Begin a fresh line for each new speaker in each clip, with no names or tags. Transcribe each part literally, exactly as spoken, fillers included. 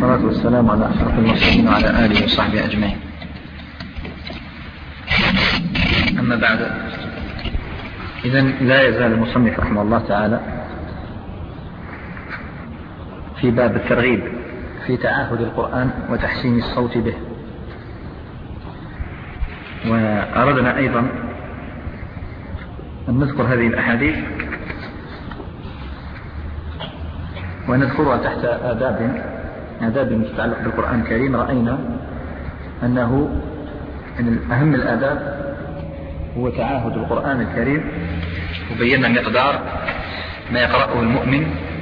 والصلاة والسلام على أشرف المرسلين وعلى آله وصحبه أجمعين. أما بعد، إذن لا يزال المصنف رحمه الله تعالى في باب الترغيب في تعاهد القرآن وتحسين الصوت به. وأردنا أيضا أن نذكر هذه الأحاديث ونذكرها تحت آداب آداب تتعلق بالقرآن الكريم. رأينا أنه من أهم الآداب هو تعاهد القرآن الكريم، وبينا مقدار ما يقرأه المؤمن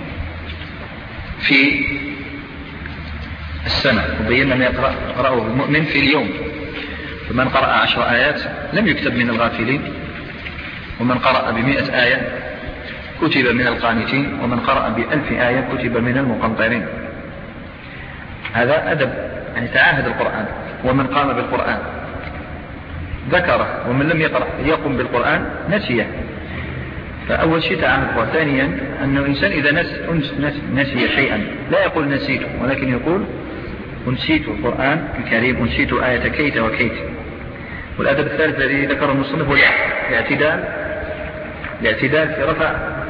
في السنة، وبينا ما يقرأه المؤمن في اليوم. فمن قرأ عشر آيات لم يكتب من الغافلين، ومن قرأ بمئة آية كتب من القانتين، ومن قرأ بألف آية كتب من المقنطرين. هذا أدب، يعني تعاهد القرآن. ومن قام بالقرآن ذكره، ومن لم يقرأ يقم بالقرآن نسيه. فأول شيء تعاهد القرآن. ثانيا أنه الإنسان إذا نس نسي شيئا لا يقول نسيته، ولكن يقول أنسيت القرآن الكريم، أنسيت آية كيت وكيت. والأدب الثالث الذي ذكره المصنف هو الاعتدال الاعتدال في رفع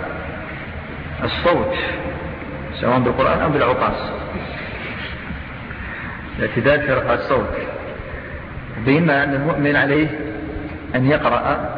الصوت سواء بالقرآن أو بالعقاص. الاعتدال في رفع الصوت، بما أن المؤمن عليه أن يقرأ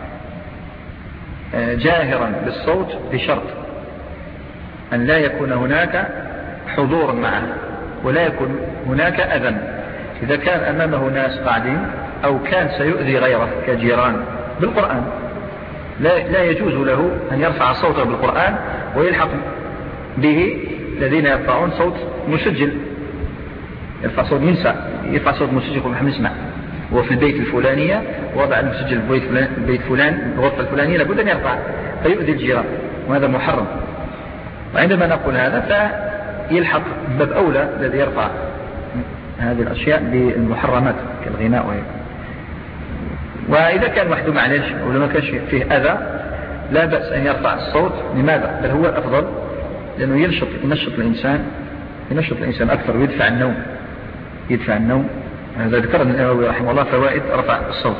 جاهرا بالصوت بشرط أن لا يكون هناك حضور معه، ولا يكون هناك أذى. إذا كان أمامه ناس قاعدين أو كان سيؤذي غيره كجيران بالقرآن، لا, لا يجوز له أن يرفع صوته بالقرآن ويلحق به الذين يرفعون صوت مسجل، يرفع صوت ينسى يرفع صوت مسجل يقول نحن نسمع هو في البيت الفلانية وضع المسجل في البيت فلان الغرفة الفلانية، لابد أن يرفع فيؤذي الجيران، وهذا محرم. وعندما نقول هذا فيلحق باب أولى الذي يرفع هذه الأشياء بالمحرمات كالغناء وهي. وإذا كان وحده معلش ولما كانش فيه أذى لا بأس أن يرفع الصوت. لماذا؟ بل هو الأفضل، لأنه ينشط ينشط الإنسان ينشط الإنسان أكثر ويدفع النوم يدفع النوم هذا ذكر النووي رحمه الله فوائد رفع الصوت.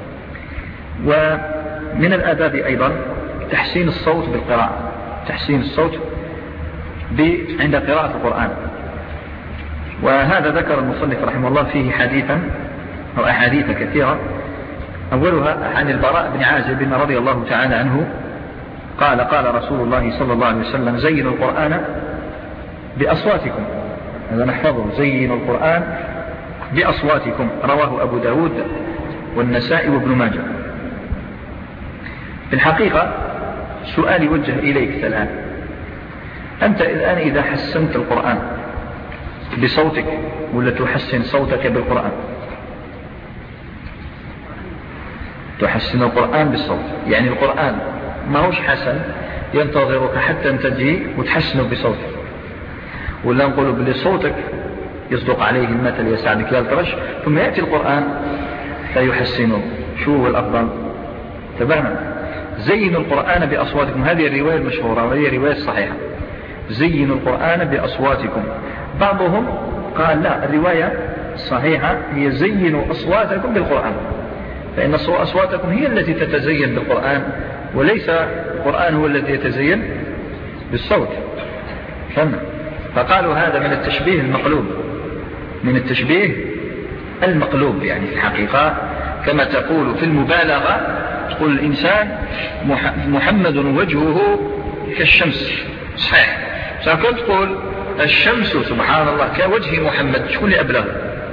ومن الآداب أيضا تحسين الصوت بالقراءة، تحسين الصوت عند قراءة القرآن. وهذا ذكر المصنف رحمه الله فيه حديثا أو أحاديث كثيرة. أولها عن البراء بن عازب رضي الله تعالى عنه قال قال رسول الله صلى الله عليه وسلم زينوا القرآن بأصواتكم. هذا نحفظه، زينوا القرآن بأصواتكم. رواه أبو داود والنسائي وابن ماجه. في الحقيقة سؤالي وجه إليك الآن، أنت الآن إذا حسنت القرآن بصوتك ولا تحسن صوتك بالقرآن؟ تحسن القرآن بالصوت، يعني القرآن ما هوش حسن ينتظرك حتى تجي وتحسنه بصوتك، ولا نقول بلي صوتك يصدق عليه المثل يسعدك لا الفرش، ثم يأتي القرآن فيحسنه. شو هو الأفضل؟ تبعنا زينوا القرآن بأصواتكم. هذه الرواية المشهورة وهي الرواية الصحيحة، زينوا القرآن بأصواتكم. بعضهم قال لا، الرواية الصحيحة هي زينوا أصواتكم بالقرآن، فإن أصواتكم هي التي تتزين بالقرآن، وليس القرآن هو الذي يتزين بالصوت. فهم؟ فقالوا هذا من التشبيه المقلوب، من التشبيه المقلوب. يعني في الحقيقة كما تقول في المبالغة تقول الإنسان محمد وجهه كالشمس، صحيح، سأكون تقول الشمس سبحان الله كوجه محمد، شكون اللي أبلغ؟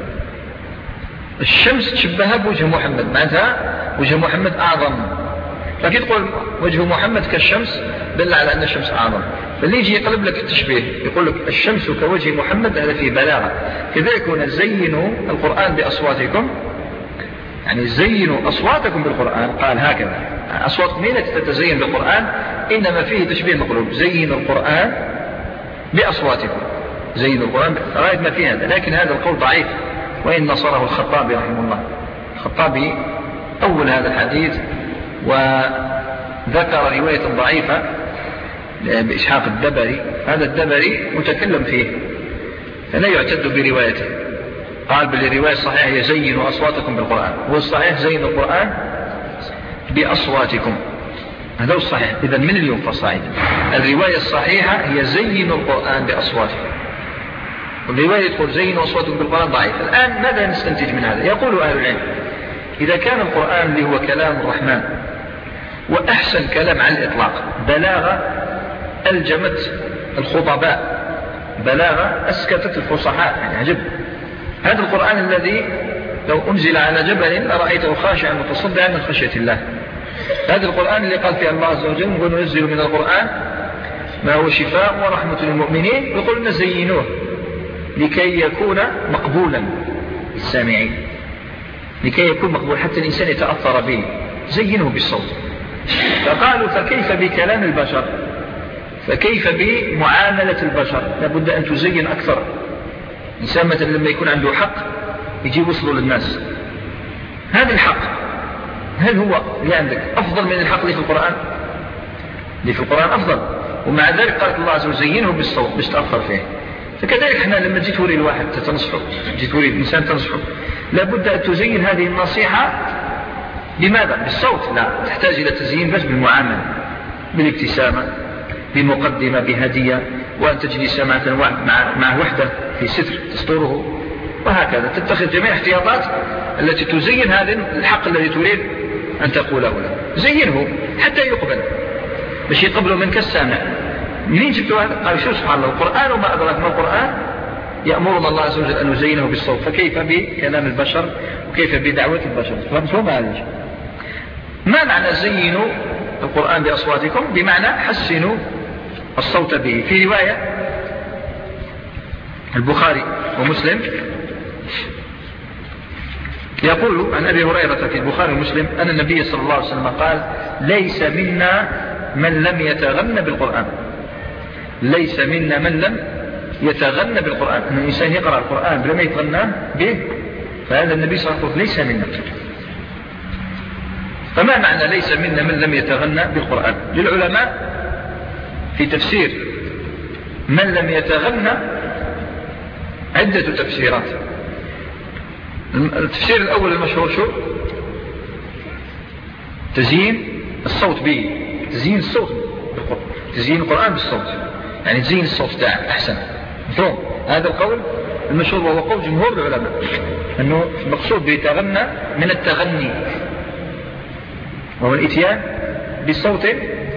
الشمس تشبهها بوجه محمد، معناتها وجه محمد أعظم. لكن تقول وجه محمد كالشمس دل على أن الشمس أعظم. فاللي يجي يقلب لك التشبيه يقول لك الشمس كوجه محمد، هذا فيه بلاغة. كذلك هنا زينوا القرآن بأصواتكم، يعني زينوا أصواتكم بالقرآن. قال هكذا أصواتكم هي التي تتزين بالقرآن، إنما فيه تشبيه مقلوب، زينوا القرآن بأصواتكم، زينوا القرآن رأيت ما فيه هذا. لكن هذا القول ضعيف، وإن نصره الخطابي رحمه الله. الخطابي أول هذا الحديث وذكر رواية ضعيفة بإسحاق الدبري. هذا الدبري متكلم فيه، فلا يعتد بروايته. قال بالرواية الصحيحة هي زينوا أصواتكم بالقرآن، والصحيح زينوا القرآن بأصواتكم، هذا هو الصحيح. إذن من اليوم فالصحيح الرواية الصحيحة هي زينوا القرآن بأصواتكم، والرواية تقول زينوا أصواتكم بالقرآن ضعيف. الآن ماذا نستنتج من هذا؟ يقول أهل العلم إذا كان القرآن اللي هو كلام الرحمن وأحسن كلام على الإطلاق، بلاغة ألجمت الخطباء، بلاغة أسكتت الفصحاء، يعني عجب. هذا القرآن الذي لو أنزل على جبل لرأيته خاشعا متصدعا من خشية الله. هذا القرآن اللي قال فيه الله عز وجل وننزل من القرآن ما هو شفاء ورحمة للمؤمنين، ويقول زينوه لكي يكون مقبولا للسامعين، لكي يكون مقبول حتى الإنسان يتأثر به، زينه بالصوت. فقالوا فكيف بكلام البشر، فكيف بمعاملة البشر؟ لابد أن تزين أكثر. إنسان مثلا لما يكون عنده حق يجي وصله للناس، هذا الحق هل هو اللي عندك أفضل من الحق اللي في القرآن؟ اللي في القرآن أفضل، ومع ذلك قال الله عز وجل زينه بالصوت باش تأثر فيه. فكذلك احنا لما تجي توري الواحد تنصحه، تجي توري الإنسان تنصحه، لابد أن تزين هذه النصيحة بماذا؟ بالصوت؟ لا، تحتاج إلى تزيين بس بالمعاملة، بالابتسامة، بمقدمة، بهدية، وأن تجلس مع مع وحدة في ستر تستوره، وهكذا تتخذ جميع الاحتياطات التي تزين هذا الحق الذي تريد أن تقوله له. زينه حتى يقبل، باش يقبله منك السامع. منين جبتوا هذا؟ قال شو سبحان الله، القرآن وما أدراك ما القرآن يأمرنا الله عز وجل أن نزينه بالصوت، فكيف بكلام البشر وكيف بدعوة البشر؟ فهمتوا معلش؟ ما معنى زينوا القرآن بأصواتكم؟ بمعنى حسنوا الصوت به. في رواية البخاري ومسلم يقول عن أبي هريرة في البخاري ومسلم أن النبي صلى الله عليه وسلم قال ليس منا من لم يتغنى بالقرآن، ليس منا من لم يتغنى بالقرآن، أن الإنسان يقرأ القرآن بلا ما يتغنى به، فهذا النبي صلى الله عليه وسلم ليس منا. فما معنى ليس منا من لم يتغنى بالقرآن؟ للعلماء في تفسير من لم يتغنى عدة تفسيرات. التفسير الأول المشهور شو؟ تزيين الصوت به، تزيين الصوت بالقرآن، تزيين القرآن بالصوت، يعني تزيين الصوت تاعك أحسن. مفهوم؟ هذا القول المشهور وهو قول جمهور العلماء، أنه المقصود بيتغنى من التغني، وهو الإتيان بصوت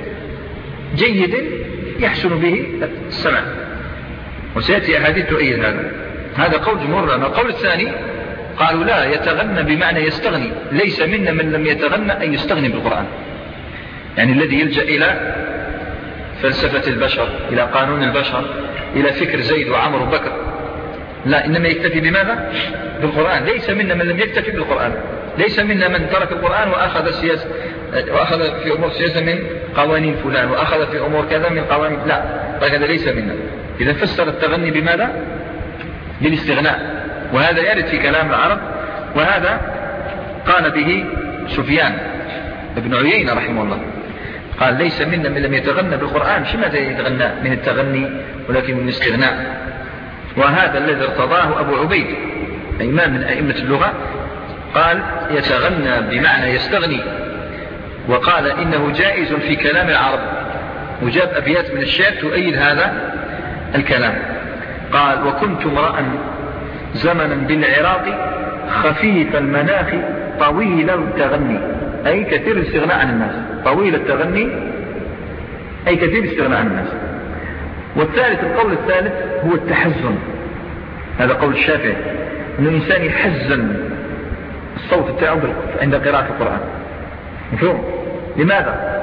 جيد يحسن به السمع، وسيأتي أحاديث تؤيد هذا. هذا قول جمهور العلماء. القول الثاني قالوا لا، يتغنى بمعنى يستغني، ليس منا من لم يتغنى أن يستغني بالقرآن، يعني الذي يلجأ إلى فلسفة البشر، إلى قانون البشر، إلى فكر زيد وعمر وبكر، لا، إنما يكتفي بماذا؟ بالقرآن. ليس منا من لم يكتفي بالقرآن، ليس منا من ترك القرآن وأخذ سياسة، وأخذ في أمور سياسة من قوانين فلان، وأخذ في أمور كذا من قوانين، لا، هذا ليس منا. إذا فسر التغني بماذا؟ بالاستغناء، وهذا يرد في كلام العرب، وهذا قال به سفيان ابن عيينة رحمه الله، قال ليس منا من لم يتغنى بالقرآن. شو ماذا يتغنى؟ من التغني، ولكن من الاستغناء. وهذا الذي ارتضاه أبو عبيد إمام من أئمة اللغة، قال يتغنى بمعنى يستغني، وقال إنه جائز في كلام العرب، وجاب أبيات من الشعر تؤيد هذا الكلام. قال وكنت امرأ زمنا بالعراق خفيف المناخ طويل التغني، أي كثير الاستغناء عن الناس، طويل التغني أي كثير الاستغناء عن الناس. والثالث، القول الثالث هو التحزن، هذا قول الشافعي، أن الإنسان يحزن الصوت بتاعه عند قراءة القرآن. مفهوم؟ لماذا؟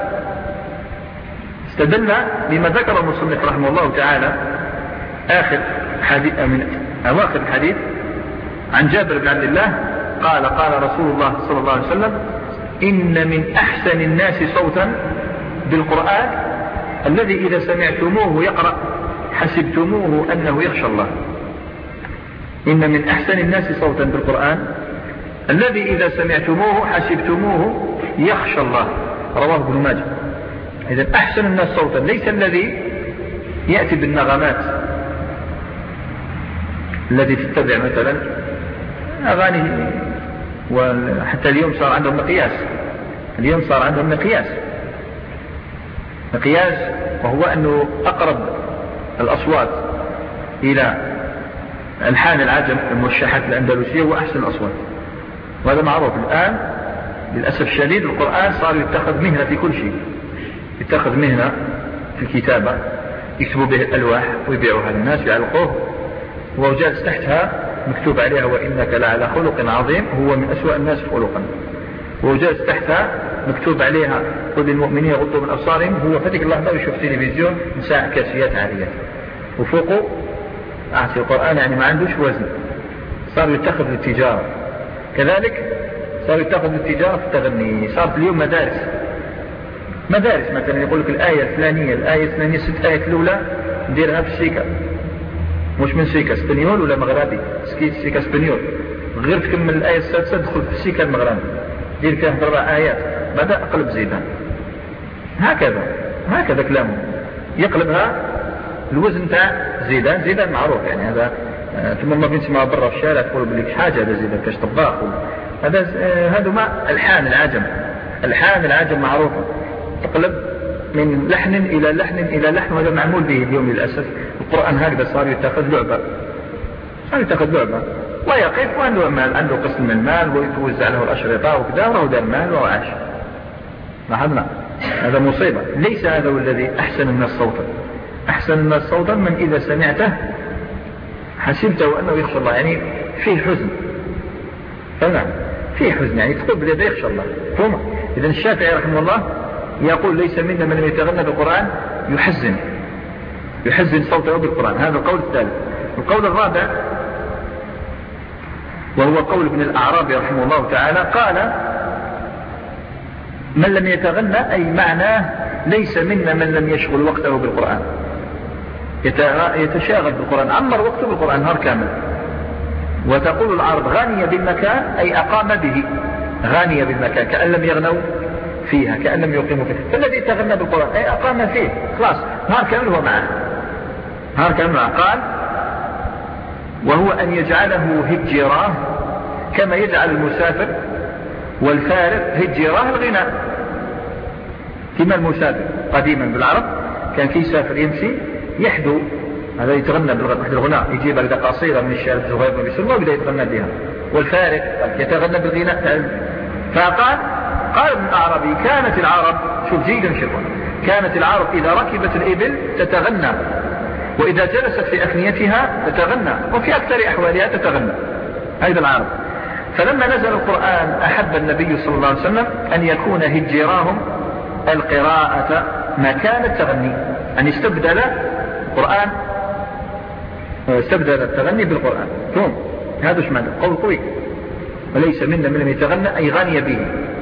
استدل بما ذكر المصنف رحمه الله تعالى آخر حديث من أواخر الحديث عن جابر بن عبد الله قال قال رسول الله صلى الله عليه وسلم إن من أحسن الناس صوتا بالقرآن الذي إذا سمعتموه يقرأ حسبتموه أنه يخشى الله. إن من أحسن الناس صوتا بالقرآن الذي إذا سمعتموه حسبتموه يخشى الله، رواه ابن ماجه. إذن أحسن الناس صوتا ليس الذي يأتي بالنغمات، الذي تتبع مثلا أغاني، وحتى اليوم صار عندهم مقياس، اليوم صار عندهم مقياس مقياس وهو أنه أقرب الأصوات إلى ألحان العجم الموشحات الأندلسية وأحسن الأصوات، وهذا معروف. الآن للأسف الشديد القرآن صار يتخذ مهنة في كل شيء، يتخذ مهنة في الكتابة، يكتبوا به الألواح ويبيعوها للناس يعلقوه، وجالس تحتها مكتوب عليها وإنك لعلى خلق عظيم، هو من أسوأ الناس خلقا، وجالس تحتها مكتوب عليها قل للمؤمنين يغضوا من أبصارهم، هو في ذيك اللحظة يشوف تلفزيون نساء كاسيات عاريات، وفوقه أعطي القرآن، يعني ما عندوش وزن، صار يتخذ للتجارة. كذلك صار يتخذ للتجارة في التغني، صارت اليوم مدارس مدارس مثلا يقول لك الآية الفلانية الآية الفلانية ست آيات الأولى نديرها في السيكا، مش من سيكا اسبانيول ولا مغربي، سكيت سيكا اسبانيول، غير تكمل الآية السادسة دخل في السيكا المغربي، دير فيها أربع آيات بدأ أقلب زيدان، هكذا هكذا كلامه يقلبها الوزن تاع زيدان. زيدان معروف يعني هذا ثم ما بنسمع برا في الشارع تقول بليك حاجة هذا زيدان كاش طباخ، هذا هذا ما ألحان العجم، ألحان العجم معروفة، تقلب من لحن إلى لحن إلى لحن، وهذا معمول به اليوم للأسف. القرآن هكذا صار يتخذ لعبة، صار يتخذ لعبة، ويقف وعنده مال، عنده قسم من المال ويتوزع له الأشرطة وكذا، وهو دار مال وهو عاش. لاحظنا هذا مصيبة. ليس هذا هو الذي أحسن الناس صوتا، أحسن الناس صوتا من إذا سمعته حسبته أنه يخشى الله، يعني فيه حزن، فنعم فيه حزن، يعني تقول بلذا يخشى الله. ثم إذن الشافعي رحمه الله يقول ليس منا من يتغنى بالقرآن يحزن يحزن صوته بالقرآن، هذا القول الثالث. القول الرابع وهو قول ابن الأعرابي رحمه الله تعالى، قال من لم يتغنى أي معناه ليس منا من لم يشغل وقته بالقرآن، يتشاغل بالقرآن، عمر وقته بالقرآن نهار كامل. وتقول العرب غانية بالمكان أي أقام به، غانية بالمكان كأن لم يغنوا فيها، كأن لم يقيموا فيها. فالذي تغنى بالقرآن أي أقام فيه، خلاص نهار كامل هو معه، نهار كامل معه. قال وهو أن يجعله هجراه كما يجعل المسافر والفارغ هجراه الغناء. كما المسافر قديما بالعرب كان كي يسافر يمشي يحدو، هذا يتغنى بالغناء، يجيب هكذا قصيدة من الشعر الزهير بن سلمى وبدأ يتغنى بها. والفارغ يتغنى بالغناء. فقال قال ابن الأعرابي كانت العرب، شوف جيدا شوفوا، كانت العرب إذا ركبت الإبل تتغنى، وإذا جلست في أفنيتها تتغنى، وفي أكثر أحوالها تتغنى، هذا العرب. فلما نزل القرآن أحب النبي صلى الله عليه وسلم أن يكون هجراهم القراءة مكان التغني، أن يستبدل القرآن استبدل التغني بالقرآن. ثم هذا ايش معنى قول قوي، وليس منا من لم يتغنى أي غني به.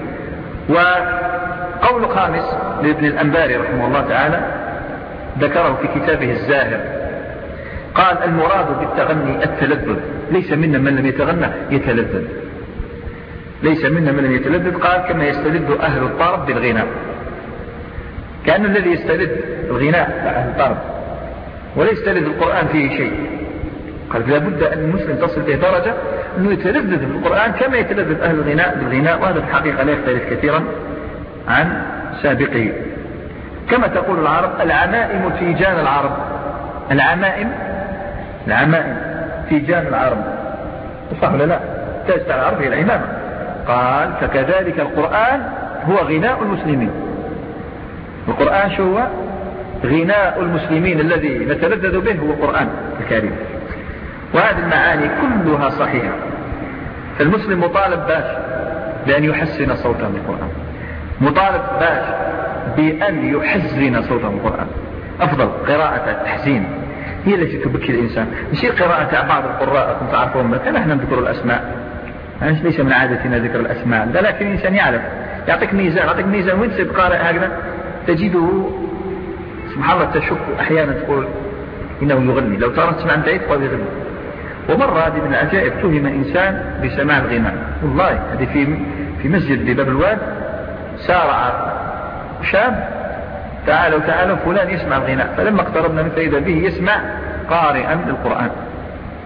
وقول خامس لابن الأنباري رحمه الله تعالى ذكره في كتابه الزاهر، قال المراد بالتغني التلذذ، ليس منا من لم يتغنى يتلذذ، ليس منا من لم يتلذذ. قال كما يستلذ أهل الطرب بالغناء، كأن الذي يستلذ الغناء أهل الطرب ولا يستلذ القرآن فيه شيء. قال لابد أن المسلم تصل به درجة أنه يتلذذ بالقرآن كما يتلذذ أهل الغناء بالغناء، وهذا في الحقيقة لا يختلف كثيرا عن سابقه. كما تقول العرب العمائم تيجان العرب، العمائم العمائم تيجان العرب، صح ولا لا؟ تاج تاع العرب هي العمامة. قال فكذلك القرآن هو غناء المسلمين، القرآن شو هو؟ غناء المسلمين الذي نتلذذ به هو القرآن الكريم. وهذه المعاني كلها صحيحة، فالمسلم مطالب باش بأن يحسن صوته بالقرآن، مطالب باش بأن يحزن صوته بالقرآن. أفضل قراءة التحزين هي التي تبكي الإنسان، مش قراءة بعض القراء كنت تعرفون مثلا نحن نذكر الأسماء، يعني ليس من عادتنا ذكر الأسماء، لكن الإنسان يعرف، يعطيك ميزان، يعطيك ميزان وين تسيب قارئ هكذا تجده سبحان الله تشك أحيانا تقول إنه يغني، لو ترى تسمع بعيد قد يغني. ومرة هذه من العجائب تهم إنسان بسماع الغناء، والله هذه في في مسجد بباب الواد سارع شاب تعالوا تعالوا فلان يسمع الغناء، فلما اقتربنا من فإذا به يسمع قارئا للقرآن،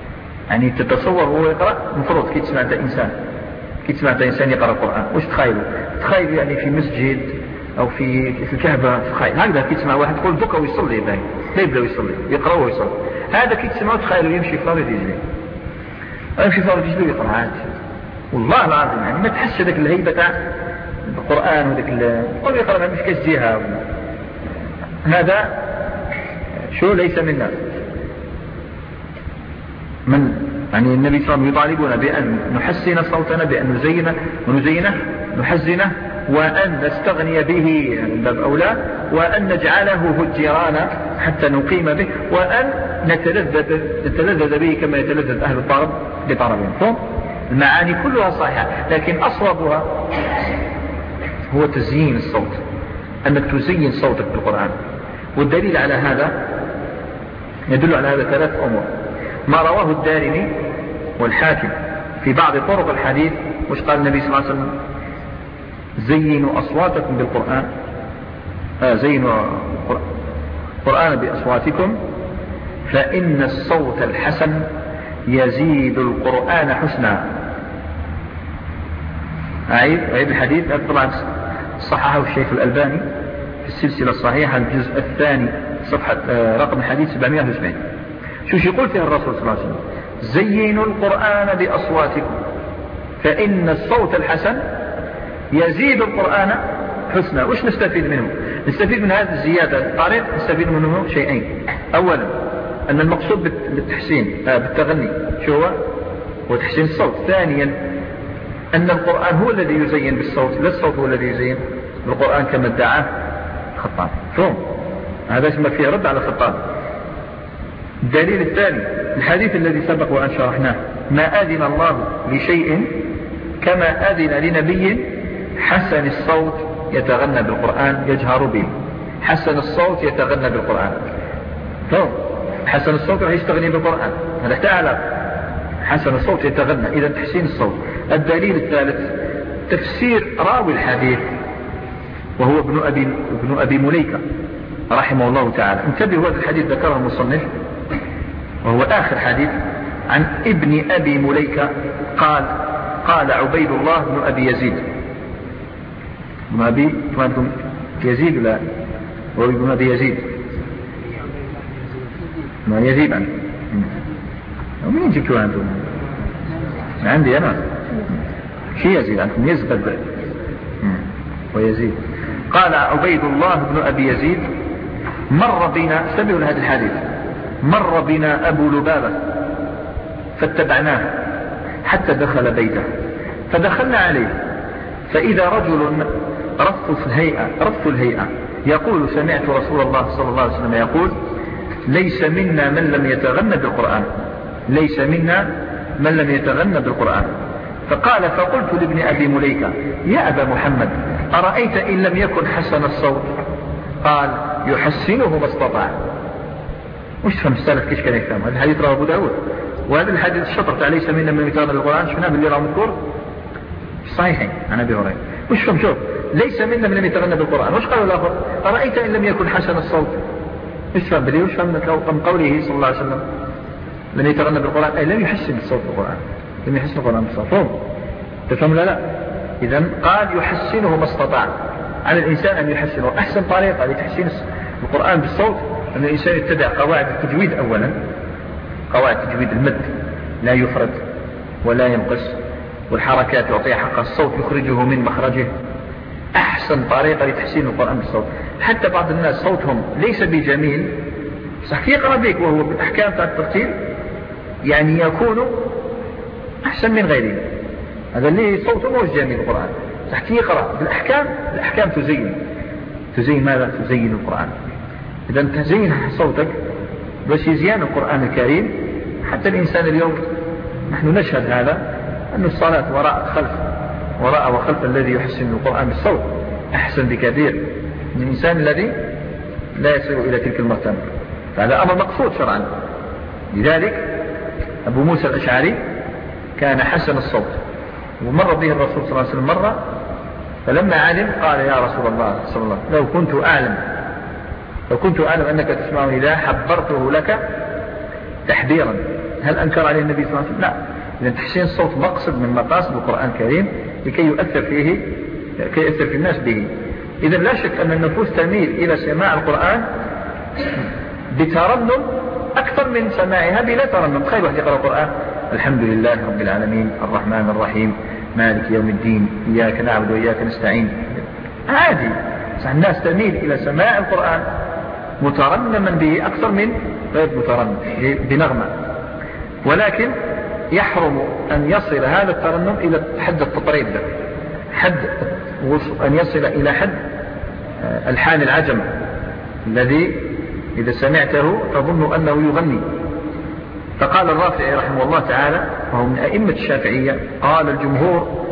يعني تتصور هو يقرأ مفروض كي تسمع إنسان كي تسمع إنسان يقرأ القرآن واش تخيلوا؟ تخيلوا يعني في مسجد أو في في الكعبة، تخيل هكذا كي تسمع واحد يقول بكى ويصلي باين لا يبدأ يصلي يقرأ ويصلي، هذا كي تسمعوا تخيلوا يمشي فارغ يجري يمشي فارغ يجري ويقرأ عاد. والله العظيم يعني ما تحس هذاك الهيبة تاع القرآن وذاك قول يقرأ ما مش كالجهة. هذا شو ليس منا. من يعني النبي صلى الله عليه وسلم يطالبنا بأن نحسن صوتنا، بأن نزينه ونزينه نحزنه، وأن نستغني به من باب أولى، وأن نجعله هجرانا حتى نقيم به، وأن نتلذذ, نتلذذ به كما يتلذذ أهل الطرب بطربهم. المعاني كلها صحيحة، لكن أصوبها هو تزيين الصوت، أنك تزين صوتك بالقرآن. والدليل على هذا يدل على هذا ثلاث أمور. ما رواه الدارمي والحاكم في بعض طرق الحديث، وش قال النبي صلى الله عليه وسلم؟ زينوا أصواتكم بالقرآن، آه زينوا القرآن بأصواتكم فإن الصوت الحسن يزيد القرآن حسنا. عيد عيد الحديث طبعا صححه الشيخ الألباني في السلسلة الصحيحة الجزء الثاني صفحة آه رقم الحديث سبعمائة وسبعين. شو يقول فيها الرسول صلى الله عليه وسلم؟ زينوا القرآن بأصواتكم فإن الصوت الحسن يزيد القرآن حسنا. وش نستفيد منه؟ نستفيد من هذه الزيادة الطريق نستفيد منه شيئين. أولا أن المقصود بالتحسين آه بالتغني شو هو؟ هو تحسين الصوت. ثانيا أن القرآن هو الذي يزين بالصوت، لا الصوت هو الذي يزين بالقرآن كما ادعاه الخطاب. فهم؟ هذا اسمه فيه رد على الخطاب. الدليل الثاني الحديث الذي سبق وأن شرحناه: ما أذن الله لشيء كما أذن لنبي حسن الصوت يتغنى بالقرآن يجهر به. حسن الصوت يتغنى بالقرآن، فهم؟ حسن الصوت راح يستغني بالقرآن، هذا تعالى حسن الصوت يتغنى، إذا تحسين الصوت. الدليل الثالث تفسير راوي الحديث وهو ابن أبي, ابن أبي مليكة رحمه الله تعالى. انتبهوا، هذا الحديث ذكره المصنف وهو آخر حديث عن ابن أبي مليكة قال: قال عبيد الله بن أبي يزيد. ابن أبي يزيد لا هو ابن أبي يزيد ما يزيد عنه. ومين جبتوا عنده؟ عندي أنا شي يزيد عنكم يزبد ويزيد. قال عبيد الله بن أبي يزيد: مر بنا، سمعوا هذا الحديث، مر بنا أبو لبابة فاتبعناه حتى دخل بيته، فدخلنا عليه فإذا رجل رف الهيئة رف الهيئة يقول: سمعت رسول الله صلى الله عليه وسلم يقول: ليس منا من لم يتغنى بالقرآن، ليس منا من لم يتغنى بالقرآن. فقال: فقلت لابن أبي مليكة: يا أبا محمد، أرأيت إن لم يكن حسن الصوت؟ قال: يحسنه ما استطاع. وش فهم السلف كيش كان يفهم؟ هذا الحديث رواه أبو داود، وهذا الحديث الشطر ليس منا من يتغنى بالقرآن شفناه باللي راه مذكور صحيحين عن أبي هريرة. وش فهم؟ شوف، ليس منا من لم يتغنى بالقرآن. وش قالوا الآخر؟ أرأيت إن لم يكن حسن الصوت؟ وش فهم بدي؟ وش فهم من قوله صلى الله عليه وسلم لم يتغنى بالقرآن؟ أي لم يحسن الصوت بالقرآن، لم يحسن القرآن بالصوت. فهم؟ تفهم لا لا؟ إذن قال: يحسنه ما استطاع. على الإنسان أن يحسنه. أحسن طريقة لتحسين القرآن بالصوت أن الإنسان يتبع قواعد التجويد. أولا قواعد تجويد المد، لا يفرد ولا ينقص، والحركات يعطيها حق الصوت يخرجه من مخرجه. أحسن طريقة لتحسين القرآن بالصوت. حتى بعض الناس صوتهم ليس بجميل صح يقرأ بك وهو بالأحكام تاع الترتيل يعني يكون أحسن من غيره، هذا اللي صوته مش جميل القرآن صح يقرأ بالأحكام. الأحكام تزين تزين ماذا؟ تزين القرآن. إذا تزين صوتك باش يزين القرآن الكريم. حتى الإنسان اليوم نحن نشهد هذا، أن الصلاة وراء خلف وراء وخلف الذي يحسن القرآن بالصوت أحسن بكثير من الإنسان الذي لا يصل إلى تلك المرتبة. فهذا أمر مقصود شرعا. لذلك أبو موسى الأشعري كان حسن الصوت، ومر به الرسول صلى الله عليه وسلم مرة، فلما علم قال: يا رسول الله صلى الله عليه وسلم، لو كنت أعلم لو كنت أعلم أنك تسمعني لا حبرته لك تحبيرا. هل أنكر عليه النبي صلى الله عليه وسلم؟ لا. إذن تحسين الصوت مقصد من مقاصد القرآن الكريم لكي يؤثر فيه كي يؤثر في الناس به. إذن لا شك أن النفوس تميل إلى سماع القرآن بترنم أكثر من سماعها بلا ترنم. تخيل واحد يقرأ القرآن الحمد لله رب العالمين الرحمن الرحيم مالك يوم الدين إياك نعبد وإياك نستعين، عادي. الناس تميل إلى سماع القرآن مترنما به أكثر من غير مترنم بنغمة، ولكن يحرم أن يصل هذا الترنم إلى حد التطريب ده، حد أن يصل إلى حد الحان العجم الذي إذا سمعته تظن أنه يغني. فقال الرافعي رحمه الله تعالى وهو من أئمة الشافعية قال الجمهور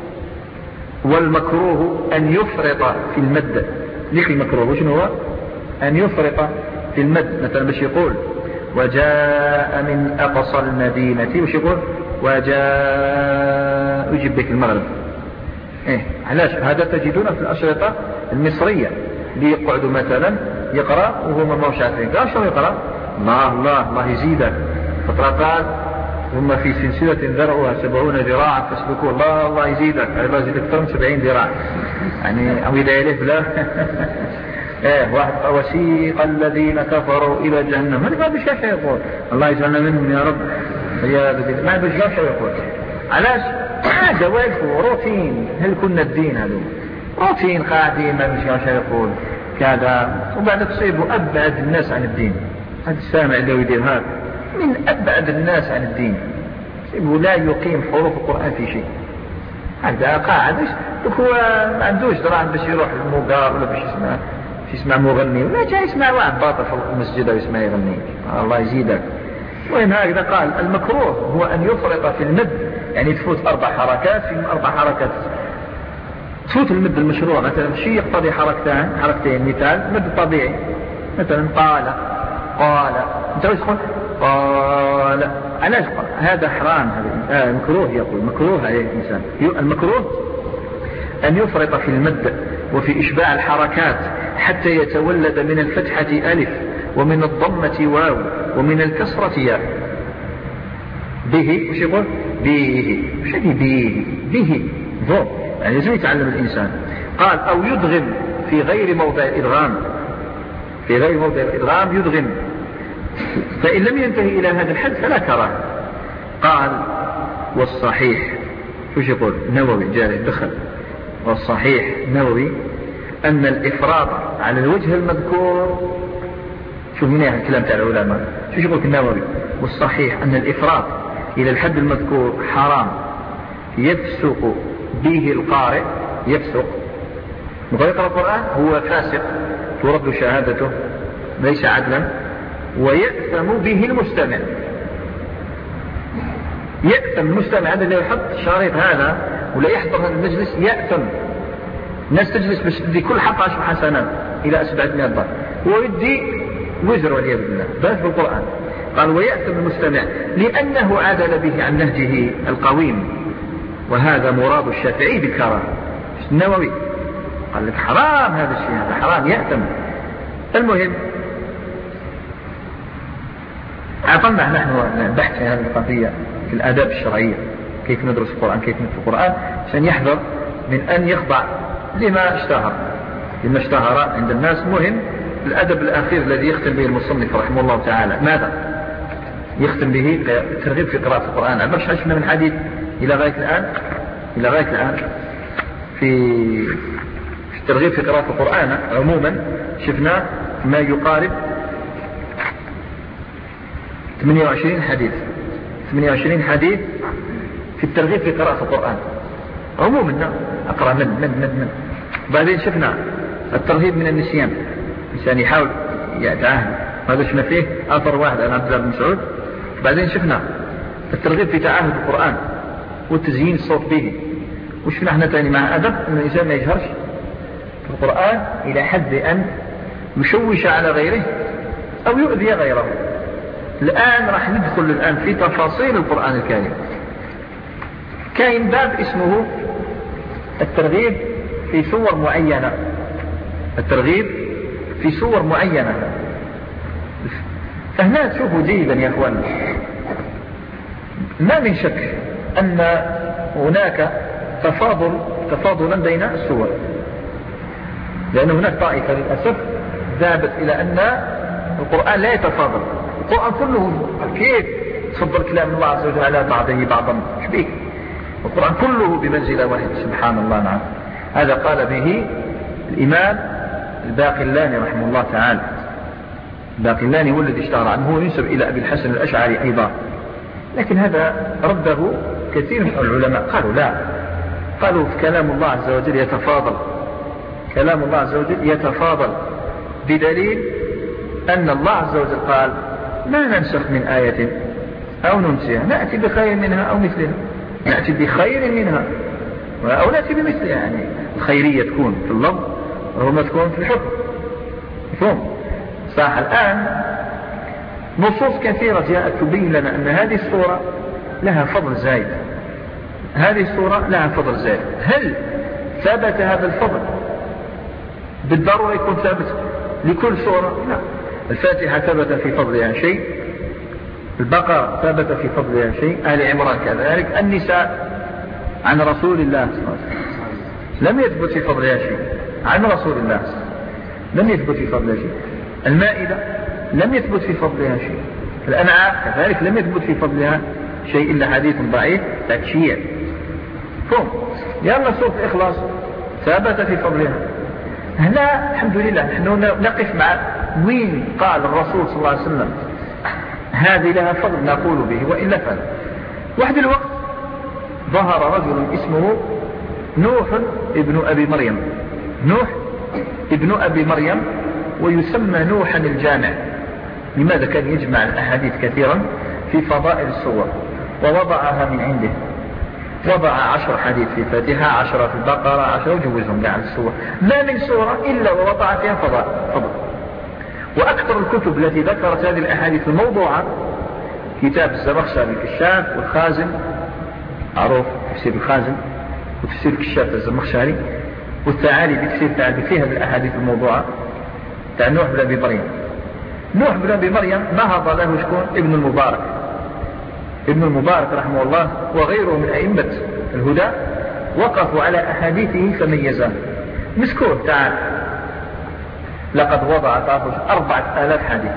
والمكروه أن يفرط في المد. ليك المكروه وشنو هو؟ أن يفرط في المد. مثلا باش يقول وجاء من أقصى المدينة وش يقول وجاء يجيب بك المغرب. إيه علاش؟ هذا تجدونه في الأشرطة المصرية اللي يقعدوا مثلا يقرأ وهو ما موش عارفين قال شو يقرأ الله الله الله يزيدك فترات ثم في سلسلة ذرعها سبعون ذراعا فاسلكوه الله الله يزيدك الله يزيدك أكثر من سبعين ذراع يعني أو إذا إليه بلا إيه واحد وسيق الذين كفروا إلى جهنم ما بشاش يقول الله يجعلنا منهم يا رب يا بدي ما بشاش يقول علاش هذا واقف روتين. هل كنا الدين هذا روتين قاعدين ما بشاش يقول كذا وبعد تصيبوا أبعد الناس عن الدين. هذا السامع اللي يدير هذا من أبعد الناس عن الدين ولا يقيم حروف القرآن في شيء. هذا قاعد هو ما عندوش دراهم باش يروح المقار ولا باش يسمع يسمع مغني ولا جاي يسمع واحد باطل في المسجد ويسمع يغني الله يزيدك. وين هكذا قال المكروه هو أن يفرط في المد يعني تفوت أربع حركات في أربع حركات تفوت المد المشروع. مثلا شيء يقتضي حركتين حركتين مثال مد طبيعي مثلا قال قال انت وش تقول قال علاش هذا حرام هذا آه مكروه يقول مكروه عليه الإنسان. المكروه أن يفرط في المد وفي إشباع الحركات حتى يتولد من الفتحة ألف ومن الضمة واو ومن الكسرة ياء. به وش يقول به وش به به به ضم يعني لازم يتعلم الإنسان. قال أو يدغم في غير موضع الإدغام في غير موضع الإدغام يدغم فإن لم ينتهي إلى هذا الحد فلا كراهة. قال والصحيح وش يقول نووي جاري دخل والصحيح نووي أن الإفراط على الوجه المذكور شوف من هذا الكلام تاع العلماء شو يقول النووي والصحيح أن الإفراط إلى الحد المذكور حرام يفسق به القارئ يفسق يقرأ القرآن هو فاسق ترد شهادته ليس عدلا ويأثم به المستمع. يأثم المستمع هذا اللي يحط شريط هذا ولا يحضر هذا المجلس يأثم. الناس تجلس باش تدي كل حلقة عشر حسنات إلى سبعمائة ضرب هو يدي وزر والعياذ بالله بس في القرآن. قال ويأثم المستمع لأنه عدل به عن نهجه القويم وهذا مراد الشافعي بالكراهة. النووي قال لك حرام هذا الشيء هذا حرام يأثم. المهم عطلنا نحن بحث في هذه القضية في الآداب الشرعية كيف ندرس القرآن كيف نتلو القرآن عشان يحذر من أن يخضع لما اشتهر لما اشتهر عند الناس. مهم الأدب الأخير الذي يختم به المصنف رحمه الله تعالى ماذا يختم به الترغيب في قراءة القرآن. عبرش عشنا من حديث إلى غاية الآن إلى غاية الآن في الترغيب في قراءة القرآن عموما شفنا ما يقارب ثمانية وعشرين حديث ثمانية وعشرين حديث في الترغيب في قراءة القرآن عموما أقرأ من من من من بعدين شفنا الترهيب من النسيان الإنسان يحاول يتعاهد هذا شفنا فيه أثر واحد عن عبد الله بن مسعود. بعدين شفنا الترغيب في تعاهد القرآن والتزيين الصوت به. وشفنا احنا تاني مع أدب أن الإنسان ما يجهرش في القرآن إلى حد أن يشوش على غيره أو يؤذي غيره. الآن راح ندخل الآن في تفاصيل القرآن الكريم. كاين باب اسمه الترغيب في صور معينة الترغيب في صور معينة. فهنا تشوفوا جيدا يا أخوان ما من شك أن هناك تفاضل تفاضلا بين السور، لأن هناك طائفة للأسف ذهبت إلى أن القرآن لا يتفاضل. القرآن كله كيف تفضل كلام الله عز وجل على بعضه بعضا؟ شبيك القرآن كله بمنزلة واحدة، سبحان الله. نعم، هذا قال به الإمام الباقلاني رحمه الله تعالى. الباقلاني هو الذي اشتهر عنه، هو ينسب إلى أبي الحسن الأشعري أيضا، لكن هذا رده كثير من العلماء، قالوا لا، قالوا في كلام الله عز وجل يتفاضل، كلام الله عز وجل يتفاضل، بدليل أن الله عز وجل قال ما ننسخ من آية أو ننسيها نأتي بخير منها أو مثلها، نأتي بخير منها أو نأتي بمثلها. يعني الخيرية تكون في اللفظ وما تكون في الحكم، مفهوم صح؟ الآن نصوص كثيرة جاءت تبين لنا أن هذه السورة لها فضل زايد، هذه السورة لها فضل زايد. هل ثبت هذا الفضل بالضرورة يكون ثابت لكل سورة؟ لا. الفاتحة ثبت في فضلها شيء، البقرة ثبت في فضلها شيء، آل عمران كذلك، النساء عن رسول الله صلى الله عليه وسلم لم يثبت في فضلها شيء، عن رسول الله لم يثبت في فضلها شيء، المائدة لم يثبت في فضلها شيء، الأنعام كذلك لم يثبت في فضلها شيء إلا حديث ضعيف تكشيع. فهم يلا سورة الإخلاص ثبت في فضلها. هنا الحمد لله نحن نقف مع وين قال الرسول صلى الله عليه وسلم هذه لها فضل نقول به، وإلا فلا. واحد الوقت ظهر رجل اسمه نوح ابن أبي مريم، نوح ابن أبي مريم، ويسمى نوحا الجامع. لماذا؟ كان يجمع الأحاديث كثيرا في فضائل السور ووضعها من عنده، وضع عشر حديث في الفاتحة، عشرة في البقرة، عشرة، وجوزهم على السور. ما من سورة إلا ووضع فيها فضائل فضل. وأكثر الكتب التي ذكرت هذه الأحاديث الموضوعة كتاب الزمخشري الكشاف، والخازن معروف تفسير الخازن، وتفسير الكشاف الزمخشري، والثعالي بتفسير الثعالي فيها الأحاديث الموضوعة تاع نوح بن أبي مريم. نوح بن أبي مريم نهض له شكون؟ ابن المبارك، ابن المبارك رحمه الله وغيره من أئمة الهدى وقفوا على أحاديثه فميزاه. مسكوه تعال، لقد وضع أربعة آلاف حديث،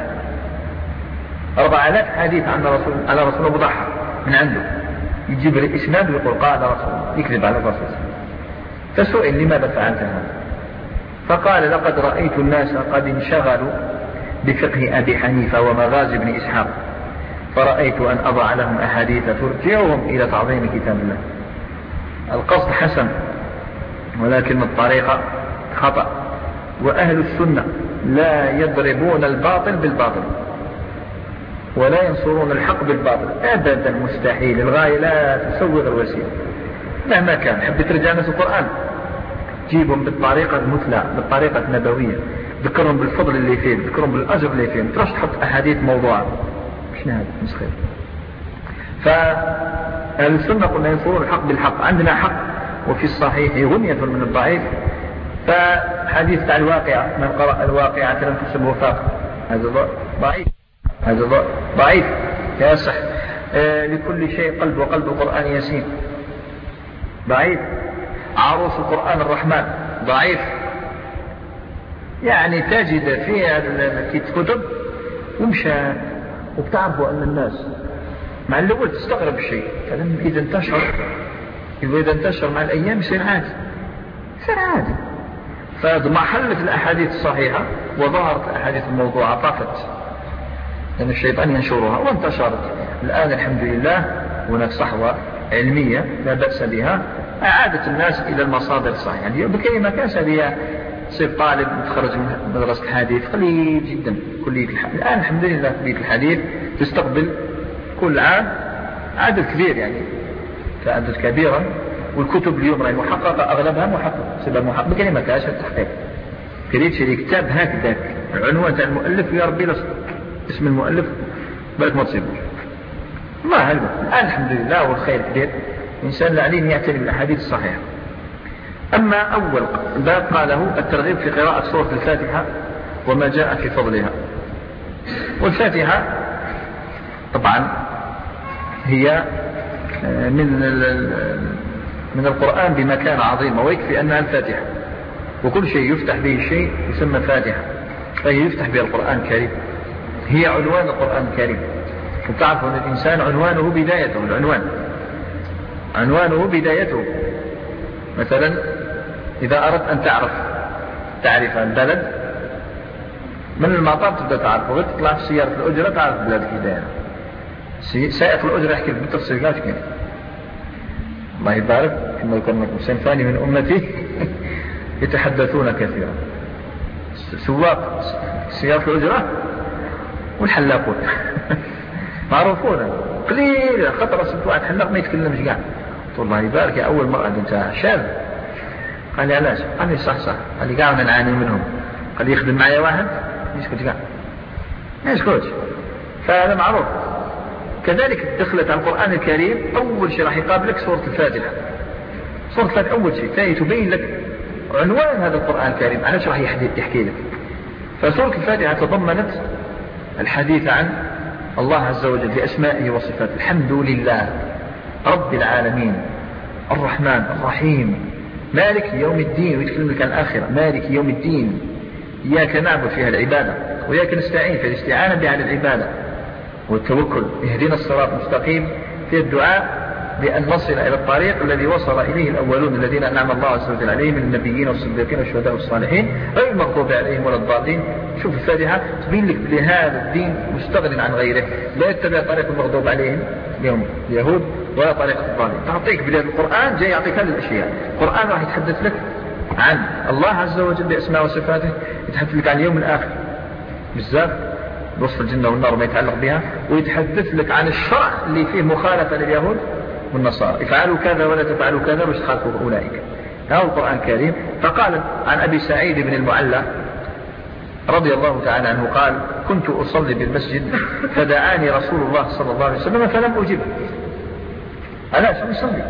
أربعة آلاف حديث عن رسول على رسول مضحى من عنده، يجيب الإسناد ويقول قال رسول، يكذب على الرسول. فسئل لماذا فعلت هذا؟ فقال لقد رأيت الناس قد انشغلوا بفقه أبي حنيفة ومغازي بن إسحاق، فرأيت أن أضع لهم أحاديث ترجعهم إلى تعظيم كتاب الله. القصد حسن ولكن الطريقة خطأ، وأهل السنة لا يضربون الباطل بالباطل ولا ينصرون الحق بالباطل أبدا، مستحيل. الغاية لا تسوغ الوسيلة مهما كان. حب ترجع ناس القرآن جيبهم بالطريقة المثلى، بالطريقة النبوية، ذكرهم بالفضل اللي فيه، ذكرهم بالأجر اللي فيه، ترش تحط أحاديث موضوعة شنو هذا مسخير. فأهل السنة قلنا ينصرون الحق بالحق، عندنا حق وفي الصحيح غنية من الضعيف. فحديث تاع الواقعة، من قرأ الواقعة لم تصبه وفاق، هذا ضعيف، هذا ضعيف لا يصح. آه لكل شيء قلب، وقلب القرآن يسين، ضعيف. عروس القرآن الرحمن ضعيف. يعني تجد فيها الكتب ومشى، وبتعرفوا أن الناس مع الأول تستغرب الشيء، فلما إذا انتشر إذا انتشر مع الأيام يصير عادي، يصير عادي. فضمحلت الأحاديث الصحيحة وظهرت الأحاديث الموضوعة، طافت لأن الشيطان ينشرها وانتشرت. الآن الحمد لله هناك صحوة علمية لا بأس بها، أعادت الناس إلى المصادر الصحيحة. يعني بكلمة كاس هذه تصير طالب متخرج من مدرسة الحديث قليل جدا كلية الحديث. الآن الحمد لله كلية الحديث تستقبل كل عام عدد كبير، يعني عدد كبيرا، والكتب اليوم راهي محققة، أغلبها محققة، سبب محقق بكلمة كاس التحقيق. كريت شري كتاب هكذا العنوان تاع المؤلف يا ربي لصق اسم المؤلف بالك ما تصيبوش. ما هلبة الآن الحمد لله والخير كبير، إنسان لعليه يعتني بالأحاديث الصحيحة. أما أول باب قاله الترغيب في قراءة سورة الفاتحة وما جاء في فضلها. والفاتحة طبعا هي من من القرآن بمكان عظيم، ويكفي أنها الفاتحة، وكل شيء يفتح به شيء يسمى فاتحة، فهي يفتح بها القرآن الكريم، هي عنوان القرآن الكريم. وتعرف أن الإنسان عنوانه بدايته، العنوان عنوانه بدايته. مثلا إذا أردت أن تعرف تعرف البلد من المطار تبدأ تعرف، وغير تطلع في سيارة الأجرة تعرف بلادك بداية. سائق الأجرة يحكي لك بالتفصيل قالش كيف. الله يبارك كما يكون صنفان من أمتي يتحدثون كثيرا، سواق سيارة الأجرة والحلاقون معروفون قليل. خطر صرت واحد حلاق ما يتكلمش كاع، قلت الله يبارك يا أول مرة أنت شاب. قال لي علاش؟ قال لي صح صح. قال لي كاع نعاني منهم. قال لي يخدم معايا واحد ما يسكتش كاع ما يسكتش. فهذا معروف. كذلك دخلت على القرآن الكريم أول شيء راح يقابلك سورة الفاتحة. سورة الفاتحة أول شيء، ثاني تبين لك عنوان هذا القرآن الكريم علاش راح يحكي لك. فسورة الفاتحة تضمنت الحديث عن الله عز وجل بأسمائه وصفاته. الحمد لله رب العالمين الرحمن الرحيم مالك يوم الدين، ويتكلم لك عن الآخرة. مالك يوم الدين إياك نعبد فيها العبادة وإياك نستعين في الاستعانة بها على العبادة والتوكل. اهدنا الصراط المستقيم في الدعاء بأن نصل إلى الطريق الذي وصل إليه الأولون الذين أنعم الله عز وجل عليهم من النبيين والصديقين والشهداء والصالحين غير المغضوب عليهم ولا الضالين. شوف الفاتحة تبين لك بهذا الدين مستغن عن غيره، لا يتبع طريق المغضوب عليهم اليوم اليهود ولا طريق الضالين. تعطيك بلاد القرآن جاي يعطيك هذه الأشياء. القرآن راح يتحدث لك عن الله عز وجل بأسماء وصفاته، يتحدث لك عن اليوم الآخر بزاف، وصف الجنة والنار ما يتعلق بها، ويتحدث لك عن الشرع اللي فيه مخالفة لليهود والنصارى، افعلوا كذا ولا تفعلوا كذا وش تخالفوا أولئك. هذا القرآن الكريم. فقال عن أبي سعيد بن المعلى رضي الله تعالى عنه قال كنت أصلي بالمسجد فدعاني رسول الله صلى الله عليه وسلم فلم أجبه. أنا شو يصلي؟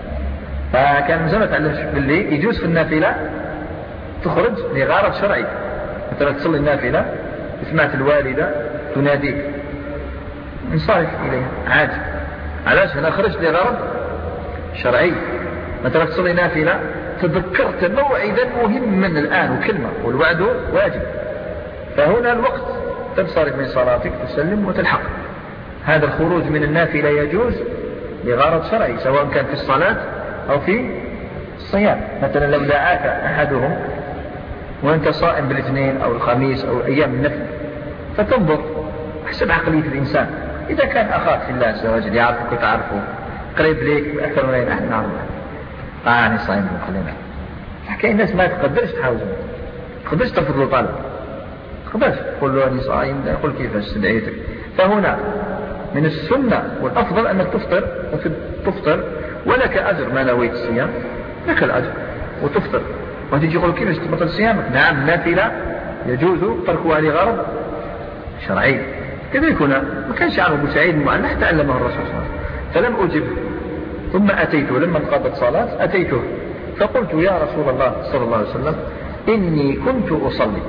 فكان زمت على بالليل يجوز في النافلة تخرج لغرض شرعي. مثلا تصلي النافلة سمعت الوالدة تناديك انصرف إليها عادي. علاش؟ أنا خرجت لغرض شرعي. مثلا تصلي نافلة تذكرت موعدا مهما الآن وكلمة والوعد واجب، فهنا الوقت تنصرف من صلاتك تسلم وتلحق. هذا الخروج من النافلة يجوز لغرض شرعي سواء كان في الصلاة أو في الصيام. مثلا لو دعاك أحدهم وأنت صائم بالاثنين أو الخميس أو أيام النفل فتنظر حسب عقلية الإنسان. إذا كان أخاك في الله عز وجل يعرفك وتعرفه قريب ليك أكثر من أي أحد نعرفه آه أنا صائم وخلينا حكاية الناس ما تقدرش تحاوزه، تقدرش ترفض له طالب، تقدرش تقول له أنا صائم يقول كيفاش استدعيتك. فهنا من السنة والأفضل أنك تفطر وتفطر ولك أجر ما نويت الصيام، لك الأجر وتفطر وتجي يقول كيفاش تبطل صيامك. نعم نافلة يجوز تركها لغرض شرعي. كذلك هنا ما كانش يعرف أبو سعيد المعلى حتى علمه الرسول صلى الله عليه وسلم. فلم أجب ثم أتيته لما انقضت صلاة أتيته فقلت يا رسول الله صلى الله عليه وسلم إني كنت أصلي.